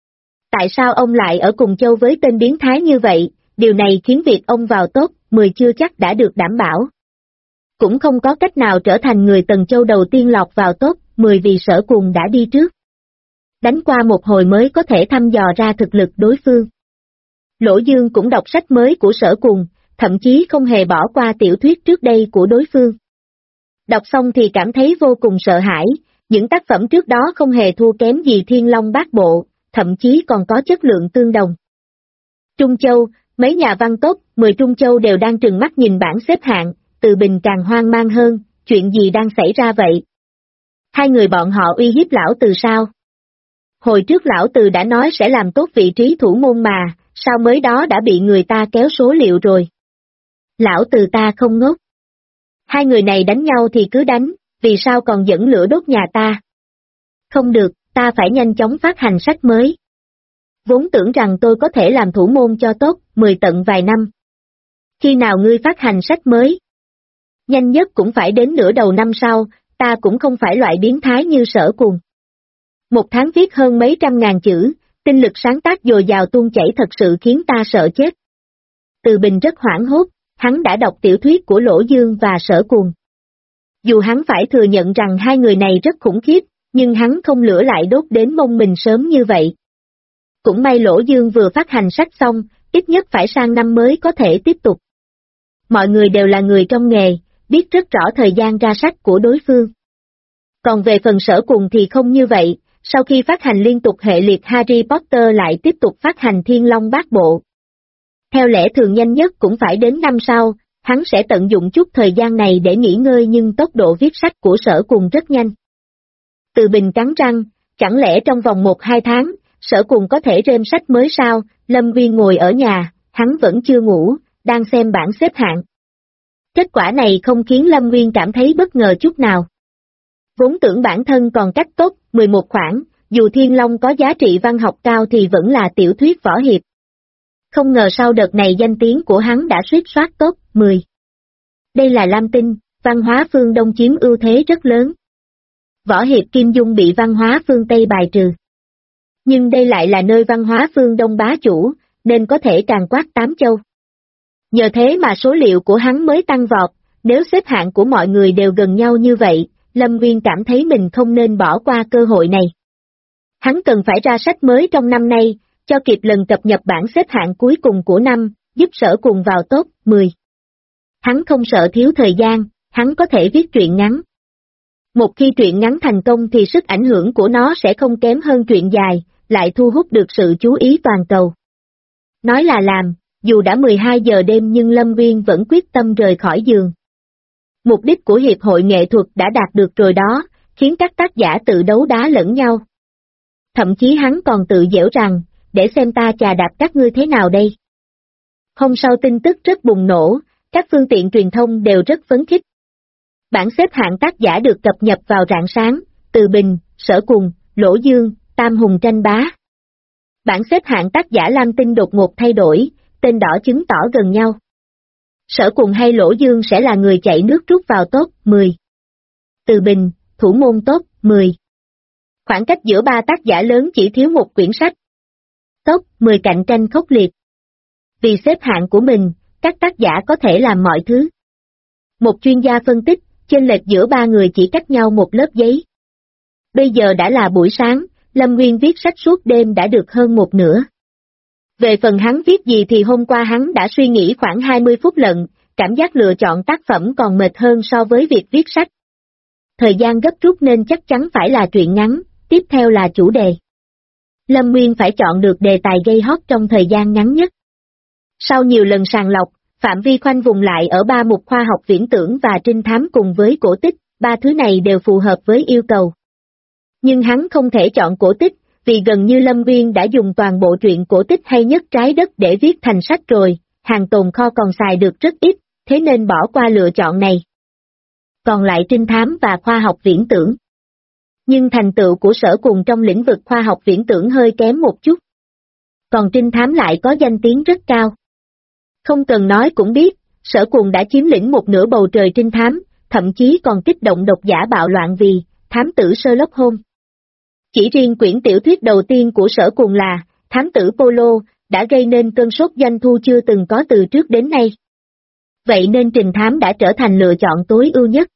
Tại sao ông lại ở cùng châu với tên biến thái như vậy, điều này khiến việc ông vào top 10 chưa chắc đã được đảm bảo. Cũng không có cách nào trở thành người Tần Châu đầu tiên lọt vào top 10 vì Sở Cuồng đã đi trước. Đánh qua một hồi mới có thể thăm dò ra thực lực đối phương. Lỗ Dương cũng đọc sách mới của Sở Cuồng, thậm chí không hề bỏ qua tiểu thuyết trước đây của đối phương. Đọc xong thì cảm thấy vô cùng sợ hãi, những tác phẩm trước đó không hề thua kém gì Thiên Long Bát Bộ, thậm chí còn có chất lượng tương đồng. Trung Châu, mấy nhà văn top 10 Trung Châu đều đang trừng mắt nhìn bảng xếp hạng, Từ Bình càng hoang mang hơn, chuyện gì đang xảy ra vậy? Hai người bọn họ uy hiếp lão Từ sao? Hồi trước lão Từ đã nói sẽ làm tốt vị trí thủ môn mà, sao mới đó đã bị người ta kéo số liệu rồi? Lão Từ ta không ngốc. Hai người này đánh nhau thì cứ đánh, vì sao còn dẫn lửa đốt nhà ta? Không được, ta phải nhanh chóng phát hành sách mới. Vốn tưởng rằng tôi có thể làm thủ môn cho tốt 10 tận vài năm. Khi nào ngươi phát hành sách mới? Nhanh nhất cũng phải đến nửa đầu năm sau, ta cũng không phải loại biến thái như Sở Cuồng. Một tháng viết hơn mấy trăm ngàn chữ, tinh lực sáng tác dồi dào tuôn chảy thật sự khiến ta sợ chết. Từ Bình rất hoảng hốt, hắn đã đọc tiểu thuyết của Lỗ Dương và Sở Cuồng. Dù hắn phải thừa nhận rằng hai người này rất khủng khiếp, nhưng hắn không lửa lại đốt đến mông mình sớm như vậy. Cũng may Lỗ Dương vừa phát hành sách xong, ít nhất phải sang năm mới có thể tiếp tục. Mọi người đều là người trong nghề, biết rất rõ thời gian ra sách của đối phương. Còn về phần Sở Cuồng thì không như vậy, sau khi phát hành liên tục hệ liệt Harry Potter lại tiếp tục phát hành Thiên Long Bát Bộ. Theo lẽ thường nhanh nhất cũng phải đến năm sau, hắn sẽ tận dụng chút thời gian này để nghỉ ngơi nhưng tốc độ viết sách của Sở Cuồng rất nhanh. Từ Bình cắn răng, chẳng lẽ trong vòng 1-2 tháng, Sở Cuồng có thể rêm sách mới sao? Lâm Nguyên ngồi ở nhà, hắn vẫn chưa ngủ, đang xem bảng xếp hạng. Kết quả này không khiến Lâm Nguyên cảm thấy bất ngờ chút nào. Vốn tưởng bản thân còn cách tốt 11 khoảng, Dù Thiên Long có giá trị văn học cao thì vẫn là tiểu thuyết võ hiệp. Không ngờ sau đợt này danh tiếng của hắn đã suýt soát top 10. Đây là Lam Tinh, văn hóa phương Đông chiếm ưu thế rất lớn. Võ hiệp Kim Dung bị văn hóa phương Tây bài trừ. Nhưng đây lại là nơi văn hóa phương Đông bá chủ, nên có thể tràn quát tám châu. Nhờ thế mà số liệu của hắn mới tăng vọt, nếu xếp hạng của mọi người đều gần nhau như vậy, Lâm Nguyên cảm thấy mình không nên bỏ qua cơ hội này. Hắn cần phải ra sách mới trong năm nay, cho kịp lần cập nhật bảng xếp hạng cuối cùng của năm, giúp Sở Cùng vào top 10. Hắn không sợ thiếu thời gian, hắn có thể viết truyện ngắn. Một khi truyện ngắn thành công thì sức ảnh hưởng của nó sẽ không kém hơn truyện dài, lại thu hút được sự chú ý toàn cầu. Nói là làm, dù đã 12 giờ đêm nhưng Lâm Nguyên vẫn quyết tâm rời khỏi giường. Mục đích của Hiệp hội nghệ thuật đã đạt được rồi đó, khiến các tác giả tự đấu đá lẫn nhau. Thậm chí hắn còn tự giễu rằng, để xem ta chà đạp các ngươi thế nào đây. Hôm sau tin tức rất bùng nổ, các phương tiện truyền thông đều rất phấn khích. Bảng xếp hạng tác giả được cập nhật vào rạng sáng, Từ Bình, Sở Cùng, Lỗ Dương, Tam Hùng tranh bá. Bảng xếp hạng tác giả Lam Tinh đột ngột thay đổi, tên đỏ chứng tỏ gần nhau. Sở Cùng hay Lỗ Dương sẽ là người chạy nước rút vào top 10. Từ Bình, thủ môn top 10. Khoảng cách giữa ba tác giả lớn chỉ thiếu một quyển sách. Top 10 cạnh tranh khốc liệt. Vì xếp hạng của mình, các tác giả có thể làm mọi thứ. Một chuyên gia phân tích, chênh lệch giữa ba người chỉ cách nhau một lớp giấy. Bây giờ đã là buổi sáng, Lâm Nguyên viết sách suốt đêm đã được hơn một nửa. Về phần hắn viết gì thì hôm qua hắn đã suy nghĩ khoảng 20 phút lận, cảm giác lựa chọn tác phẩm còn mệt hơn so với việc viết sách. Thời gian gấp rút nên chắc chắn phải là truyện ngắn, tiếp theo là chủ đề. Lâm Nguyên phải chọn được đề tài gây hot trong thời gian ngắn nhất. Sau nhiều lần sàng lọc, phạm vi khoanh vùng lại ở ba mục khoa học viễn tưởng và trinh thám cùng với cổ tích, ba thứ này đều phù hợp với yêu cầu. Nhưng hắn không thể chọn cổ tích, vì gần như Lâm Nguyên đã dùng toàn bộ truyện cổ tích hay nhất trái đất để viết thành sách rồi, hàng tồn kho còn xài được rất ít, thế nên bỏ qua lựa chọn này. Còn lại trinh thám và khoa học viễn tưởng. Nhưng thành tựu của Sở Cùng trong lĩnh vực khoa học viễn tưởng hơi kém một chút. Còn trinh thám lại có danh tiếng rất cao. Không cần nói cũng biết, Sở Cùng đã chiếm lĩnh một nửa bầu trời trinh thám, thậm chí còn kích động độc giả bạo loạn vì thám tử Sherlock Holmes. Chỉ riêng quyển tiểu thuyết đầu tiên của Sở Cùng là Thám tử Polo, đã gây nên cơn sốt doanh thu chưa từng có từ trước đến nay. Vậy nên trinh thám đã trở thành lựa chọn tối ưu nhất.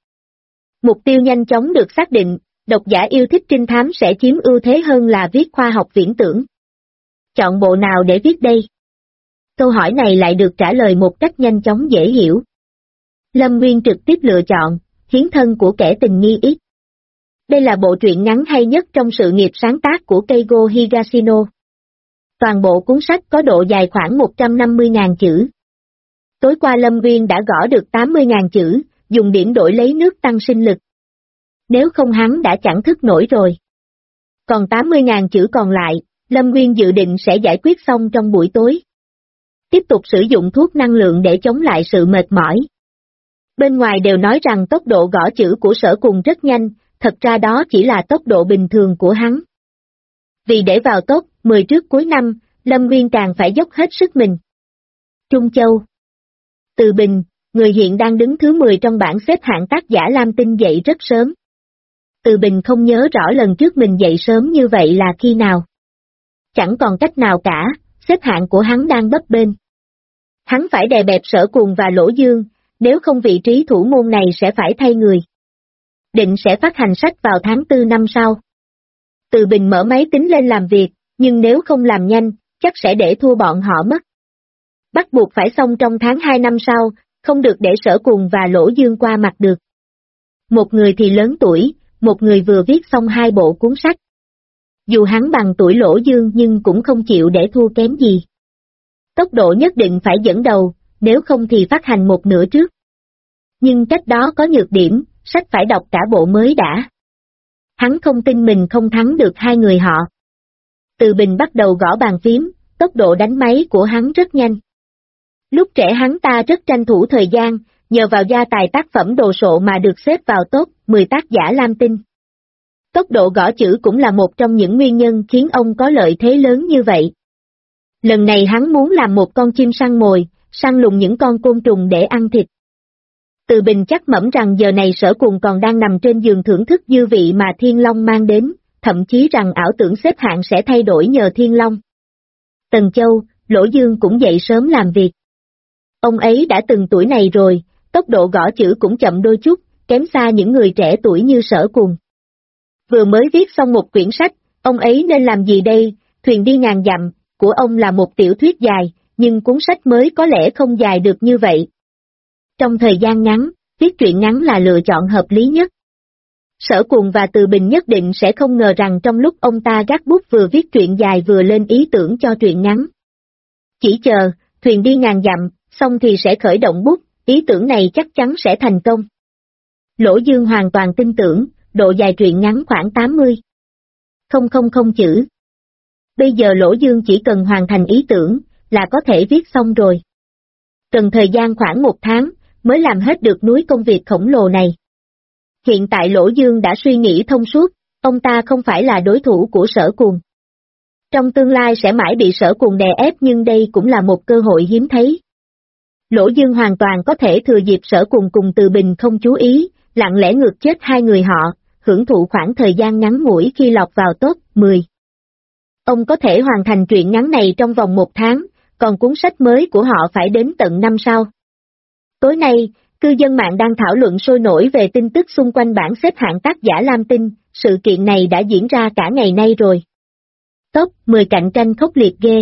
Mục tiêu nhanh chóng được xác định, độc giả yêu thích trinh thám sẽ chiếm ưu thế hơn là viết khoa học viễn tưởng. Chọn bộ nào để viết đây? Câu hỏi này lại được trả lời một cách nhanh chóng dễ hiểu. Lâm Nguyên trực tiếp lựa chọn, Hiến thân của kẻ tình nghi ít. Đây là bộ truyện ngắn hay nhất trong sự nghiệp sáng tác của Keigo Higashino. Toàn bộ cuốn sách có độ dài khoảng 150.000 chữ. Tối qua Lâm Nguyên đã gõ được 80.000 chữ, dùng điểm đổi lấy nước tăng sinh lực. Nếu không hắn đã chẳng thức nổi rồi. Còn 80.000 chữ còn lại, Lâm Nguyên dự định sẽ giải quyết xong trong buổi tối. Tiếp tục sử dụng thuốc năng lượng để chống lại sự mệt mỏi. Bên ngoài đều nói rằng tốc độ gõ chữ của Sở Cùng rất nhanh, thật ra đó chỉ là tốc độ bình thường của hắn. Vì để vào top 10 trước cuối năm, Lâm Nguyên càng phải dốc hết sức mình. Trung Châu. Từ Bình, người hiện đang đứng thứ 10 trong bảng xếp hạng tác giả Lam Tinh dậy rất sớm. Từ Bình không nhớ rõ lần trước mình dậy sớm như vậy là khi nào. Chẳng còn cách nào cả, xếp hạng của hắn đang bấp bênh. Hắn phải đè bẹp Sở Cùng và Lỗ Dương, nếu không vị trí thủ môn này sẽ phải thay người. Định sẽ phát hành sách vào tháng 4 năm sau. Từ Bình mở máy tính lên làm việc, nhưng nếu không làm nhanh, chắc sẽ để thua bọn họ mất. Bắt buộc phải xong trong tháng 2 năm sau, không được để Sở Cùng và Lỗ Dương qua mặt được. Một người thì lớn tuổi, một người vừa viết xong 2 bộ cuốn sách. Dù hắn bằng tuổi Lỗ Dương nhưng cũng không chịu để thua kém gì. Tốc độ nhất định phải dẫn đầu, nếu không thì phát hành một nửa trước. Nhưng cách đó có nhược điểm, sách phải đọc cả bộ mới đã. Hắn không tin mình không thắng được hai người họ. Từ Bình bắt đầu gõ bàn phím, tốc độ đánh máy của hắn rất nhanh. Lúc trẻ hắn ta rất tranh thủ thời gian, nhờ vào gia tài tác phẩm đồ sộ mà được xếp vào top 10 tác giả Lam Tinh. Tốc độ gõ chữ cũng là một trong những nguyên nhân khiến ông có lợi thế lớn như vậy. Lần này hắn muốn làm một con chim săn mồi, săn lùng những con côn trùng để ăn thịt. Từ Bình chắc mẩm rằng giờ này Sở Cuồng còn đang nằm trên giường thưởng thức dư vị mà Thiên Long mang đến, thậm chí rằng ảo tưởng xếp hạng sẽ thay đổi nhờ Thiên Long. Tần Châu, Lỗ Dương cũng dậy sớm làm việc. Ông ấy đã từng tuổi này rồi, tốc độ gõ chữ cũng chậm đôi chút, kém xa những người trẻ tuổi như Sở Cuồng. Vừa mới viết xong một quyển sách, ông ấy nên làm gì đây? Thuyền đi ngàn dặm, của ông là một tiểu thuyết dài, nhưng cuốn sách mới có lẽ không dài được như vậy. Trong thời gian ngắn, viết truyện ngắn là lựa chọn hợp lý nhất. Sở Cuồng và Từ Bình nhất định sẽ không ngờ rằng trong lúc ông ta gác bút vừa viết truyện dài vừa lên ý tưởng cho truyện ngắn. Chỉ chờ, thuyền đi ngàn dặm, xong thì sẽ khởi động bút, ý tưởng này chắc chắn sẽ thành công. Lỗ Dương hoàn toàn tin tưởng, độ dài truyện ngắn khoảng 80,000 chữ. Bây giờ Lỗ Dương chỉ cần hoàn thành ý tưởng, là có thể viết xong rồi. Cần thời gian khoảng 1 tháng, mới làm hết được núi công việc khổng lồ này. Hiện tại Lỗ Dương đã suy nghĩ thông suốt, ông ta không phải là đối thủ của Sở Cuồng. Trong tương lai sẽ mãi bị Sở Cuồng đè ép nhưng đây cũng là một cơ hội hiếm thấy. Lỗ Dương hoàn toàn có thể thừa dịp Sở Cuồng cùng Từ Bình không chú ý, lặng lẽ ngược chết hai người họ, hưởng thụ khoảng thời gian ngắn ngủi khi lọt vào top 10. Ông có thể hoàn thành truyện ngắn này trong vòng 1 tháng, còn cuốn sách mới của họ phải đến tận năm sau. Tối nay, cư dân mạng đang thảo luận sôi nổi về tin tức xung quanh bảng xếp hạng tác giả Lam Tinh, sự kiện này đã diễn ra cả ngày nay rồi. Top 10 cạnh tranh khốc liệt ghê.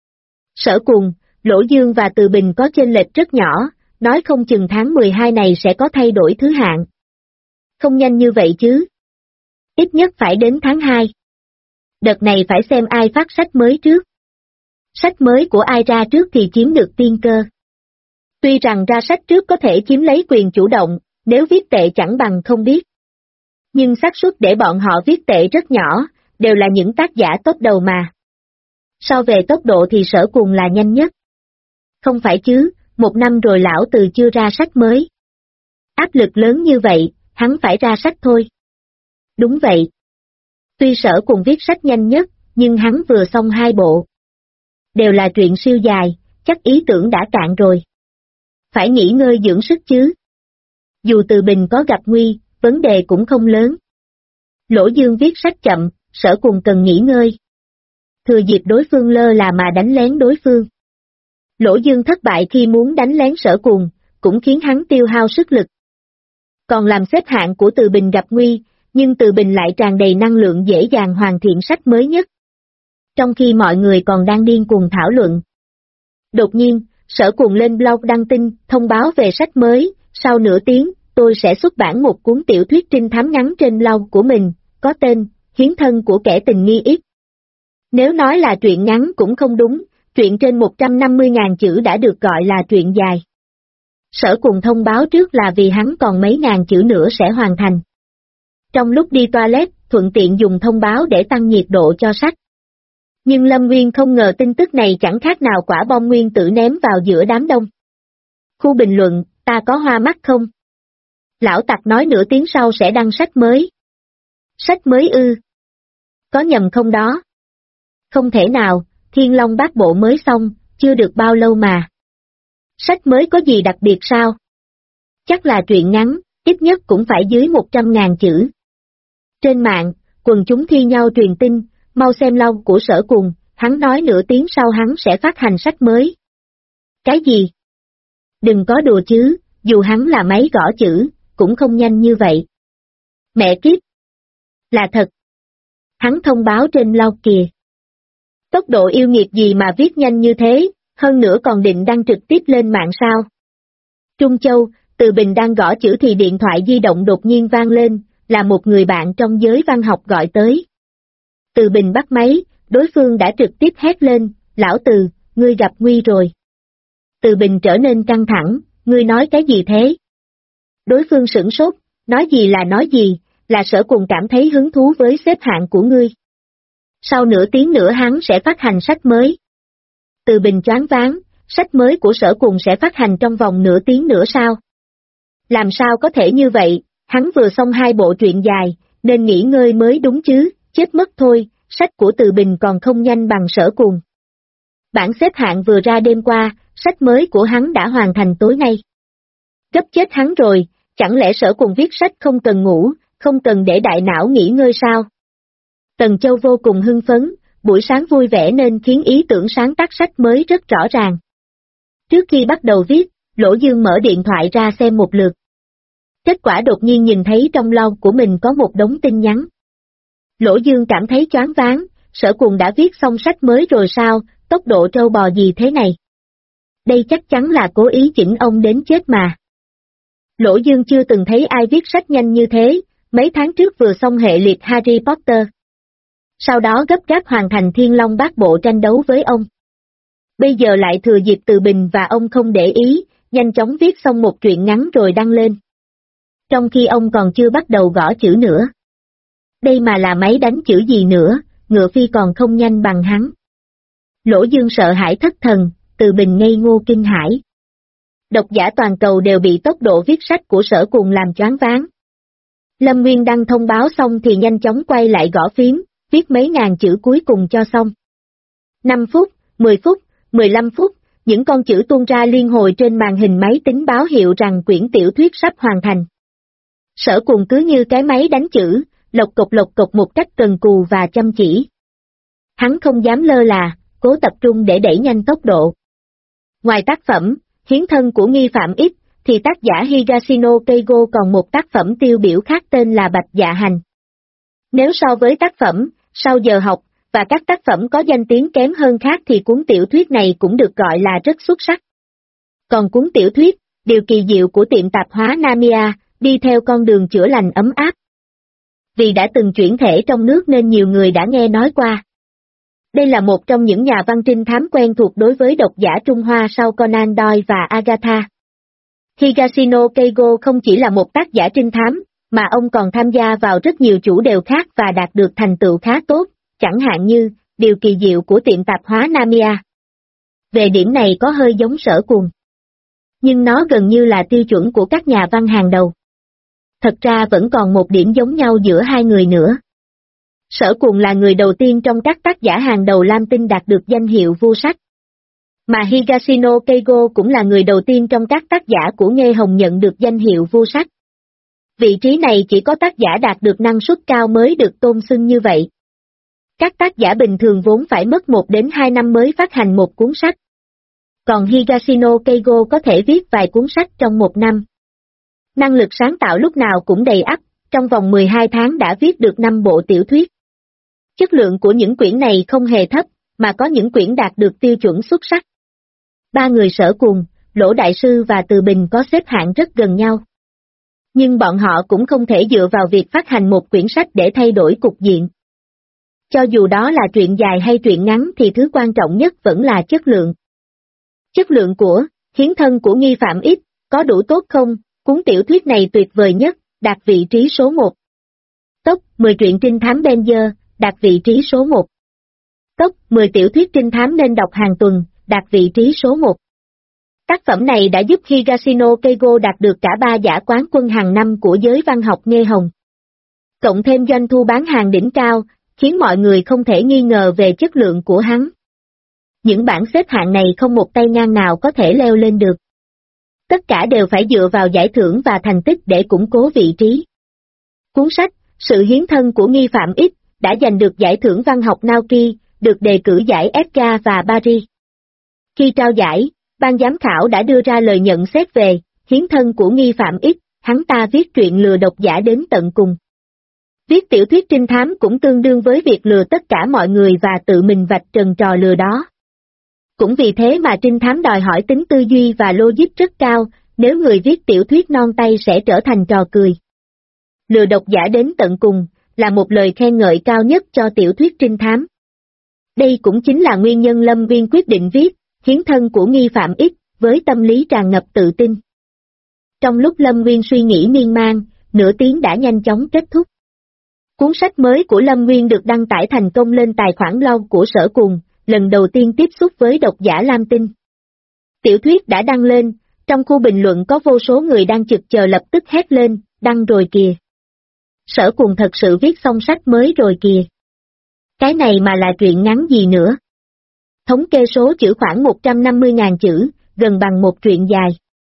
Sở Cuồng, Lỗ Dương và Từ Bình có chênh lệch rất nhỏ, nói không chừng tháng 12 này sẽ có thay đổi thứ hạng. Không nhanh như vậy chứ. Ít nhất phải đến tháng 2. Đợt này phải xem ai phát sách mới trước. Sách mới của ai ra trước thì chiếm được tiên cơ. Tuy rằng ra sách trước có thể chiếm lấy quyền chủ động, nếu viết tệ chẳng bằng không biết. Nhưng xác suất để bọn họ viết tệ rất nhỏ, đều là những tác giả tốt đầu mà. So về tốc độ thì Sở Cuồng là nhanh nhất. Không phải chứ, 1 năm rồi lão Từ chưa ra sách mới. Áp lực lớn như vậy, hắn phải ra sách thôi. Đúng vậy. Tuy Sở Cuồng viết sách nhanh nhất, nhưng hắn vừa xong 2 bộ. Đều là truyện siêu dài, chắc ý tưởng đã cạn rồi. Phải nghỉ ngơi dưỡng sức chứ. Dù Từ Bình có gặp nguy, vấn đề cũng không lớn. Lỗ Dương viết sách chậm, Sở Cuồng cần nghỉ ngơi. Thừa dịp đối phương lơ là mà đánh lén đối phương. Lỗ Dương thất bại khi muốn đánh lén Sở Cuồng, cũng khiến hắn tiêu hao sức lực. Còn làm xếp hạng của Từ Bình gặp nguy, nhưng Từ Bình lại tràn đầy năng lượng dễ dàng hoàn thiện sách mới nhất. Trong khi mọi người còn đang điên cuồng thảo luận. Đột nhiên, Sở Cuồng lên blog đăng tin, thông báo về sách mới, sau nửa tiếng, tôi sẽ xuất bản một cuốn tiểu thuyết trinh thám ngắn trên blog của mình, có tên, Hiến thân của kẻ tình nghi X. Nếu nói là truyện ngắn cũng không đúng, truyện trên 150.000 chữ đã được gọi là truyện dài. Sở Cuồng thông báo trước là vì hắn còn mấy ngàn chữ nữa sẽ hoàn thành. Trong lúc đi toilet, thuận tiện dùng thông báo để tăng nhiệt độ cho sách. Nhưng Lâm Nguyên không ngờ tin tức này chẳng khác nào quả bom nguyên tử ném vào giữa đám đông. Khu bình luận, ta có hoa mắt không? Lão Tặc nói nửa tiếng sau sẽ đăng sách mới. Sách mới ư? Có nhầm không đó? Không thể nào, Thiên Long Bát Bộ mới xong, chưa được bao lâu mà. Sách mới có gì đặc biệt sao? Chắc là truyện ngắn, ít nhất cũng phải dưới 100.000 chữ. Trên mạng, quần chúng thi nhau truyền tin, mau xem blog của Sở Cuồng, hắn nói nửa tiếng sau hắn sẽ phát hành sách mới. Cái gì? Đừng có đùa chứ, dù hắn là máy gõ chữ, cũng không nhanh như vậy. Mẹ kiếp! Là thật. Hắn thông báo trên blog kìa. Tốc độ yêu nghiệt gì mà viết nhanh như thế, hơn nữa còn định đăng trực tiếp lên mạng sao? Trung Châu, Từ Bình đang gõ chữ thì điện thoại di động đột nhiên vang lên, là một người bạn trong giới văn học gọi tới. Từ Bình bắt máy, đối phương đã trực tiếp hét lên, lão Từ, ngươi gặp nguy rồi. Từ Bình trở nên căng thẳng, ngươi nói cái gì thế? Đối phương sửng sốt, nói gì là Sở Cuồng cảm thấy hứng thú với xếp hạng của ngươi. Sau nửa tiếng nữa hắn sẽ phát hành sách mới. Từ Bình choáng váng, sách mới của Sở Cuồng sẽ phát hành trong vòng nửa tiếng nữa sao? Làm sao có thể như vậy, hắn vừa xong 2 bộ truyện dài, nên nghỉ ngơi mới đúng chứ, chết mất thôi, sách của Từ Bình còn không nhanh bằng Sở Cuồng. Bản xếp hạng vừa ra đêm qua, sách mới của hắn đã hoàn thành tối nay. Gấp chết hắn rồi, chẳng lẽ Sở Cuồng viết sách không cần ngủ, không cần để đại não nghỉ ngơi sao? Tần Châu vô cùng hưng phấn, buổi sáng vui vẻ nên khiến ý tưởng sáng tác sách mới rất rõ ràng. Trước khi bắt đầu viết, Lỗ Dương mở điện thoại ra xem một lượt. Kết quả đột nhiên nhìn thấy trong log của mình có một đống tin nhắn. Lỗ Dương cảm thấy choáng váng, Sở Cuồng đã viết xong sách mới rồi sao, tốc độ trâu bò gì thế này? Đây chắc chắn là cố ý chỉnh ông đến chết mà. Lỗ Dương chưa từng thấy ai viết sách nhanh như thế, mấy tháng trước vừa xong hệ liệt Harry Potter. Sau đó gấp gáp hoàn thành Thiên Long Bát Bộ tranh đấu với ông. Bây giờ lại thừa dịp Từ Bình và ông không để ý, nhanh chóng viết xong một truyện ngắn rồi đăng lên. Trong khi ông còn chưa bắt đầu gõ chữ nữa. Đây mà là máy đánh chữ gì nữa, ngựa phi còn không nhanh bằng hắn. Lỗ Dương sợ hãi thất thần, Từ Bình ngây ngô kinh hãi. Độc giả toàn cầu đều bị tốc độ viết sách của Sở Cuồng làm choáng váng. Lâm Nguyên đăng thông báo xong thì nhanh chóng quay lại gõ phím, viết mấy ngàn chữ cuối cùng cho xong. 5 phút, 10 phút, 15 phút, những con chữ tuôn ra liên hồi trên màn hình máy tính báo hiệu rằng quyển tiểu thuyết sắp hoàn thành. Sở Cuồng cứ như cái máy đánh chữ, lộc cộc một cách cần cù và chăm chỉ. Hắn không dám lơ là, cố tập trung để đẩy nhanh tốc độ. Ngoài tác phẩm, Hiến thân của nghi phạm X, thì tác giả Higashino Keigo còn một tác phẩm tiêu biểu khác tên là Bạch Dạ Hành. Nếu so với tác phẩm, Sau giờ học, và các tác phẩm có danh tiếng kém hơn khác thì cuốn tiểu thuyết này cũng được gọi là rất xuất sắc. Còn cuốn tiểu thuyết, Điều kỳ diệu của tiệm tạp hóa Namiya, đi theo con đường chữa lành ấm áp. Vì đã từng chuyển thể trong nước nên nhiều người đã nghe nói qua. Đây là một trong những nhà văn trinh thám quen thuộc đối với độc giả Trung Hoa sau Conan Doyle và Agatha. Higashino Keigo không chỉ là một tác giả trinh thám, mà ông còn tham gia vào rất nhiều chủ đề khác và đạt được thành tựu khá tốt, chẳng hạn như Điều kỳ diệu của tiệm tạp hóa Namiya. Về điểm này có hơi giống Sở Cuồng. Nhưng nó gần như là tiêu chuẩn của các nhà văn hàng đầu. Thật ra vẫn còn một điểm giống nhau giữa hai người nữa. Sở Cuồng là người đầu tiên trong các tác giả hàng đầu Lam Tinh đạt được danh hiệu vua sách. Mà Higashino Keigo cũng là người đầu tiên trong các tác giả của Nghê Hồng nhận được danh hiệu vua sách. Vị trí này chỉ có tác giả đạt được năng suất cao mới được tôn xưng như vậy. Các tác giả bình thường vốn phải mất 1 đến 2 năm mới phát hành một cuốn sách. Còn Higashino Keigo có thể viết vài cuốn sách trong 1 năm. Năng lực sáng tạo lúc nào cũng đầy ắp, trong vòng 12 tháng đã viết được 5 bộ tiểu thuyết. Chất lượng của những quyển này không hề thấp, mà có những quyển đạt được tiêu chuẩn xuất sắc. Ba người Sở Cuồng, Lỗ Đại Sư và Từ Bình có xếp hạng rất gần nhau. Nhưng bọn họ cũng không thể dựa vào việc phát hành một quyển sách để thay đổi cục diện. Cho dù đó là truyện dài hay truyện ngắn thì thứ quan trọng nhất vẫn là chất lượng. Chất lượng của Hiến thân của nghi phạm X có đủ tốt không? Cuốn tiểu thuyết này tuyệt vời nhất, đạt vị trí số 1. Top 10 truyện trinh thám Benzer, đạt vị trí số 1. Top 10 tiểu thuyết trinh thám nên đọc hàng tuần, đạt vị trí số 1. Tác phẩm này đã giúp Higashino Keigo đạt được cả 3 giải quán quân hàng năm của giới văn học Nghê Hồng. Cộng thêm doanh thu bán hàng đỉnh cao, khiến mọi người không thể nghi ngờ về chất lượng của hắn. Những bảng xếp hạng này không một tay ngang nào có thể leo lên được. Tất cả đều phải dựa vào giải thưởng và thành tích để củng cố vị trí. Cuốn sách, Sự hiến thân của nghi phạm X, đã giành được giải thưởng văn học Naoki, được đề cử giải Edgar và Paris. Khi trao giải, ban giám khảo đã đưa ra lời nhận xét về hiến thân của nghi phạm X, hắn ta viết truyện lừa độc giả đến tận cùng. Viết tiểu thuyết trinh thám cũng tương đương với việc lừa tất cả mọi người và tự mình vạch trần trò lừa đó. Cũng vì thế mà trinh thám đòi hỏi tính tư duy và logic rất cao, nếu người viết tiểu thuyết non tay sẽ trở thành trò cười. Lừa độc giả đến tận cùng, là một lời khen ngợi cao nhất cho tiểu thuyết trinh thám. Đây cũng chính là nguyên nhân Lâm Nguyên quyết định viết hiến thân của nghi phạm X, với tâm lý tràn ngập tự tin. Trong lúc Lâm Nguyên suy nghĩ miên man, nửa tiếng đã nhanh chóng kết thúc. Cuốn sách mới của Lâm Nguyên được đăng tải thành công lên tài khoản blog của Sở Cuồng, lần đầu tiên tiếp xúc với độc giả Lam Tinh. Tiểu thuyết đã đăng lên, trong khu bình luận có vô số người đang chực chờ lập tức hét lên, đăng rồi kìa. Sở Cùng thật sự viết xong sách mới rồi kìa. Cái này mà là truyện ngắn gì nữa? Thống kê số chữ khoảng 150.000 chữ, gần bằng một truyện dài.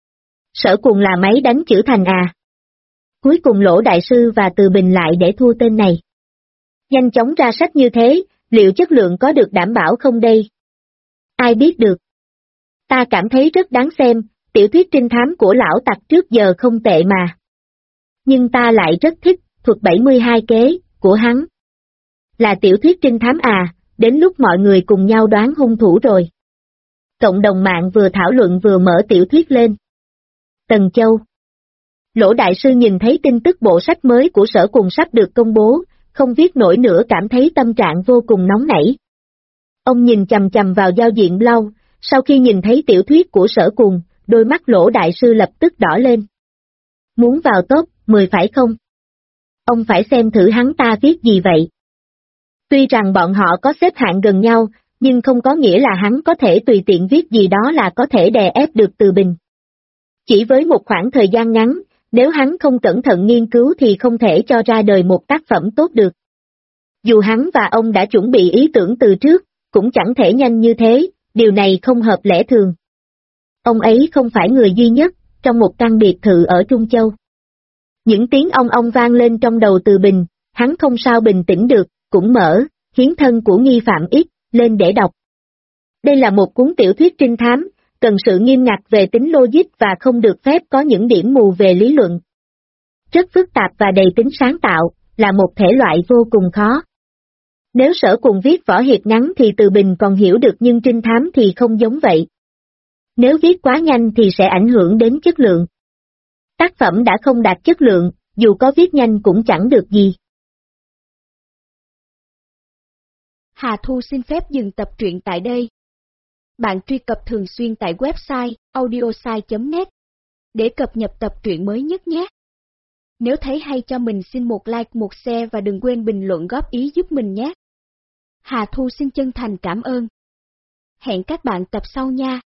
Sở Cùng là máy đánh chữ thành à? Cuối cùng Lỗ Đại Sư và Từ Bình lại để thua tên này. Nhanh chóng ra sách như thế, liệu chất lượng có được đảm bảo không đây? Ai biết được. Ta cảm thấy rất đáng xem, tiểu thuyết trinh thám của lão tặc trước giờ không tệ mà. Nhưng ta lại rất thích thuật 72 kế của hắn. Là tiểu thuyết trinh thám à, đến lúc mọi người cùng nhau đoán hung thủ rồi. Cộng đồng mạng vừa thảo luận vừa mở tiểu thuyết lên. Tần Châu. Lỗ Đại Sư nhìn thấy tin tức bộ sách mới của Sở Cùng sắp được công bố, không viết nổi nữa, cảm thấy tâm trạng vô cùng nóng nảy. Ông nhìn chằm chằm vào giao diện blog, sau khi nhìn thấy tiểu thuyết của Sở Cùng, đôi mắt Lỗ Đại Sư lập tức đỏ lên. Muốn vào top 10 phải không? Ông phải xem thử hắn ta viết gì vậy. Tuy rằng bọn họ có xếp hạng gần nhau, nhưng không có nghĩa là hắn có thể tùy tiện viết gì đó là có thể đè ép được Từ Bình. Chỉ với một khoảng thời gian ngắn, nếu hắn không cẩn thận nghiên cứu thì không thể cho ra đời một tác phẩm tốt được. Dù hắn và ông đã chuẩn bị ý tưởng từ trước, cũng chẳng thể nhanh như thế, điều này không hợp lẽ thường. Ông ấy không phải người duy nhất, trong một căn biệt thự ở Trung Châu. Những tiếng ong vang lên trong đầu Từ Bình, hắn không sao bình tĩnh được, cũng mở, hiến thân của nghi phạm X, lên để đọc. Đây là một cuốn tiểu thuyết trinh thám, cần sự nghiêm ngặt về tính logic và không được phép có những điểm mù về lý luận. Rất phức tạp và đầy tính sáng tạo, là một thể loại vô cùng khó. Nếu Sở Cùng viết võ hiệp ngắn thì Từ Bình còn hiểu được, nhưng trinh thám thì không giống vậy. Nếu viết quá nhanh thì sẽ ảnh hưởng đến chất lượng. Tác phẩm đã không đạt chất lượng, dù có viết nhanh cũng chẳng được gì. Hà Thu xin phép dừng tập truyện tại đây. Bạn truy cập thường xuyên tại website audiosai.net để cập nhật tập truyện mới nhất nhé. Nếu thấy hay cho mình xin một like, một share và đừng quên bình luận góp ý giúp mình nhé. Hà Thu xin chân thành cảm ơn. Hẹn các bạn tập sau nha.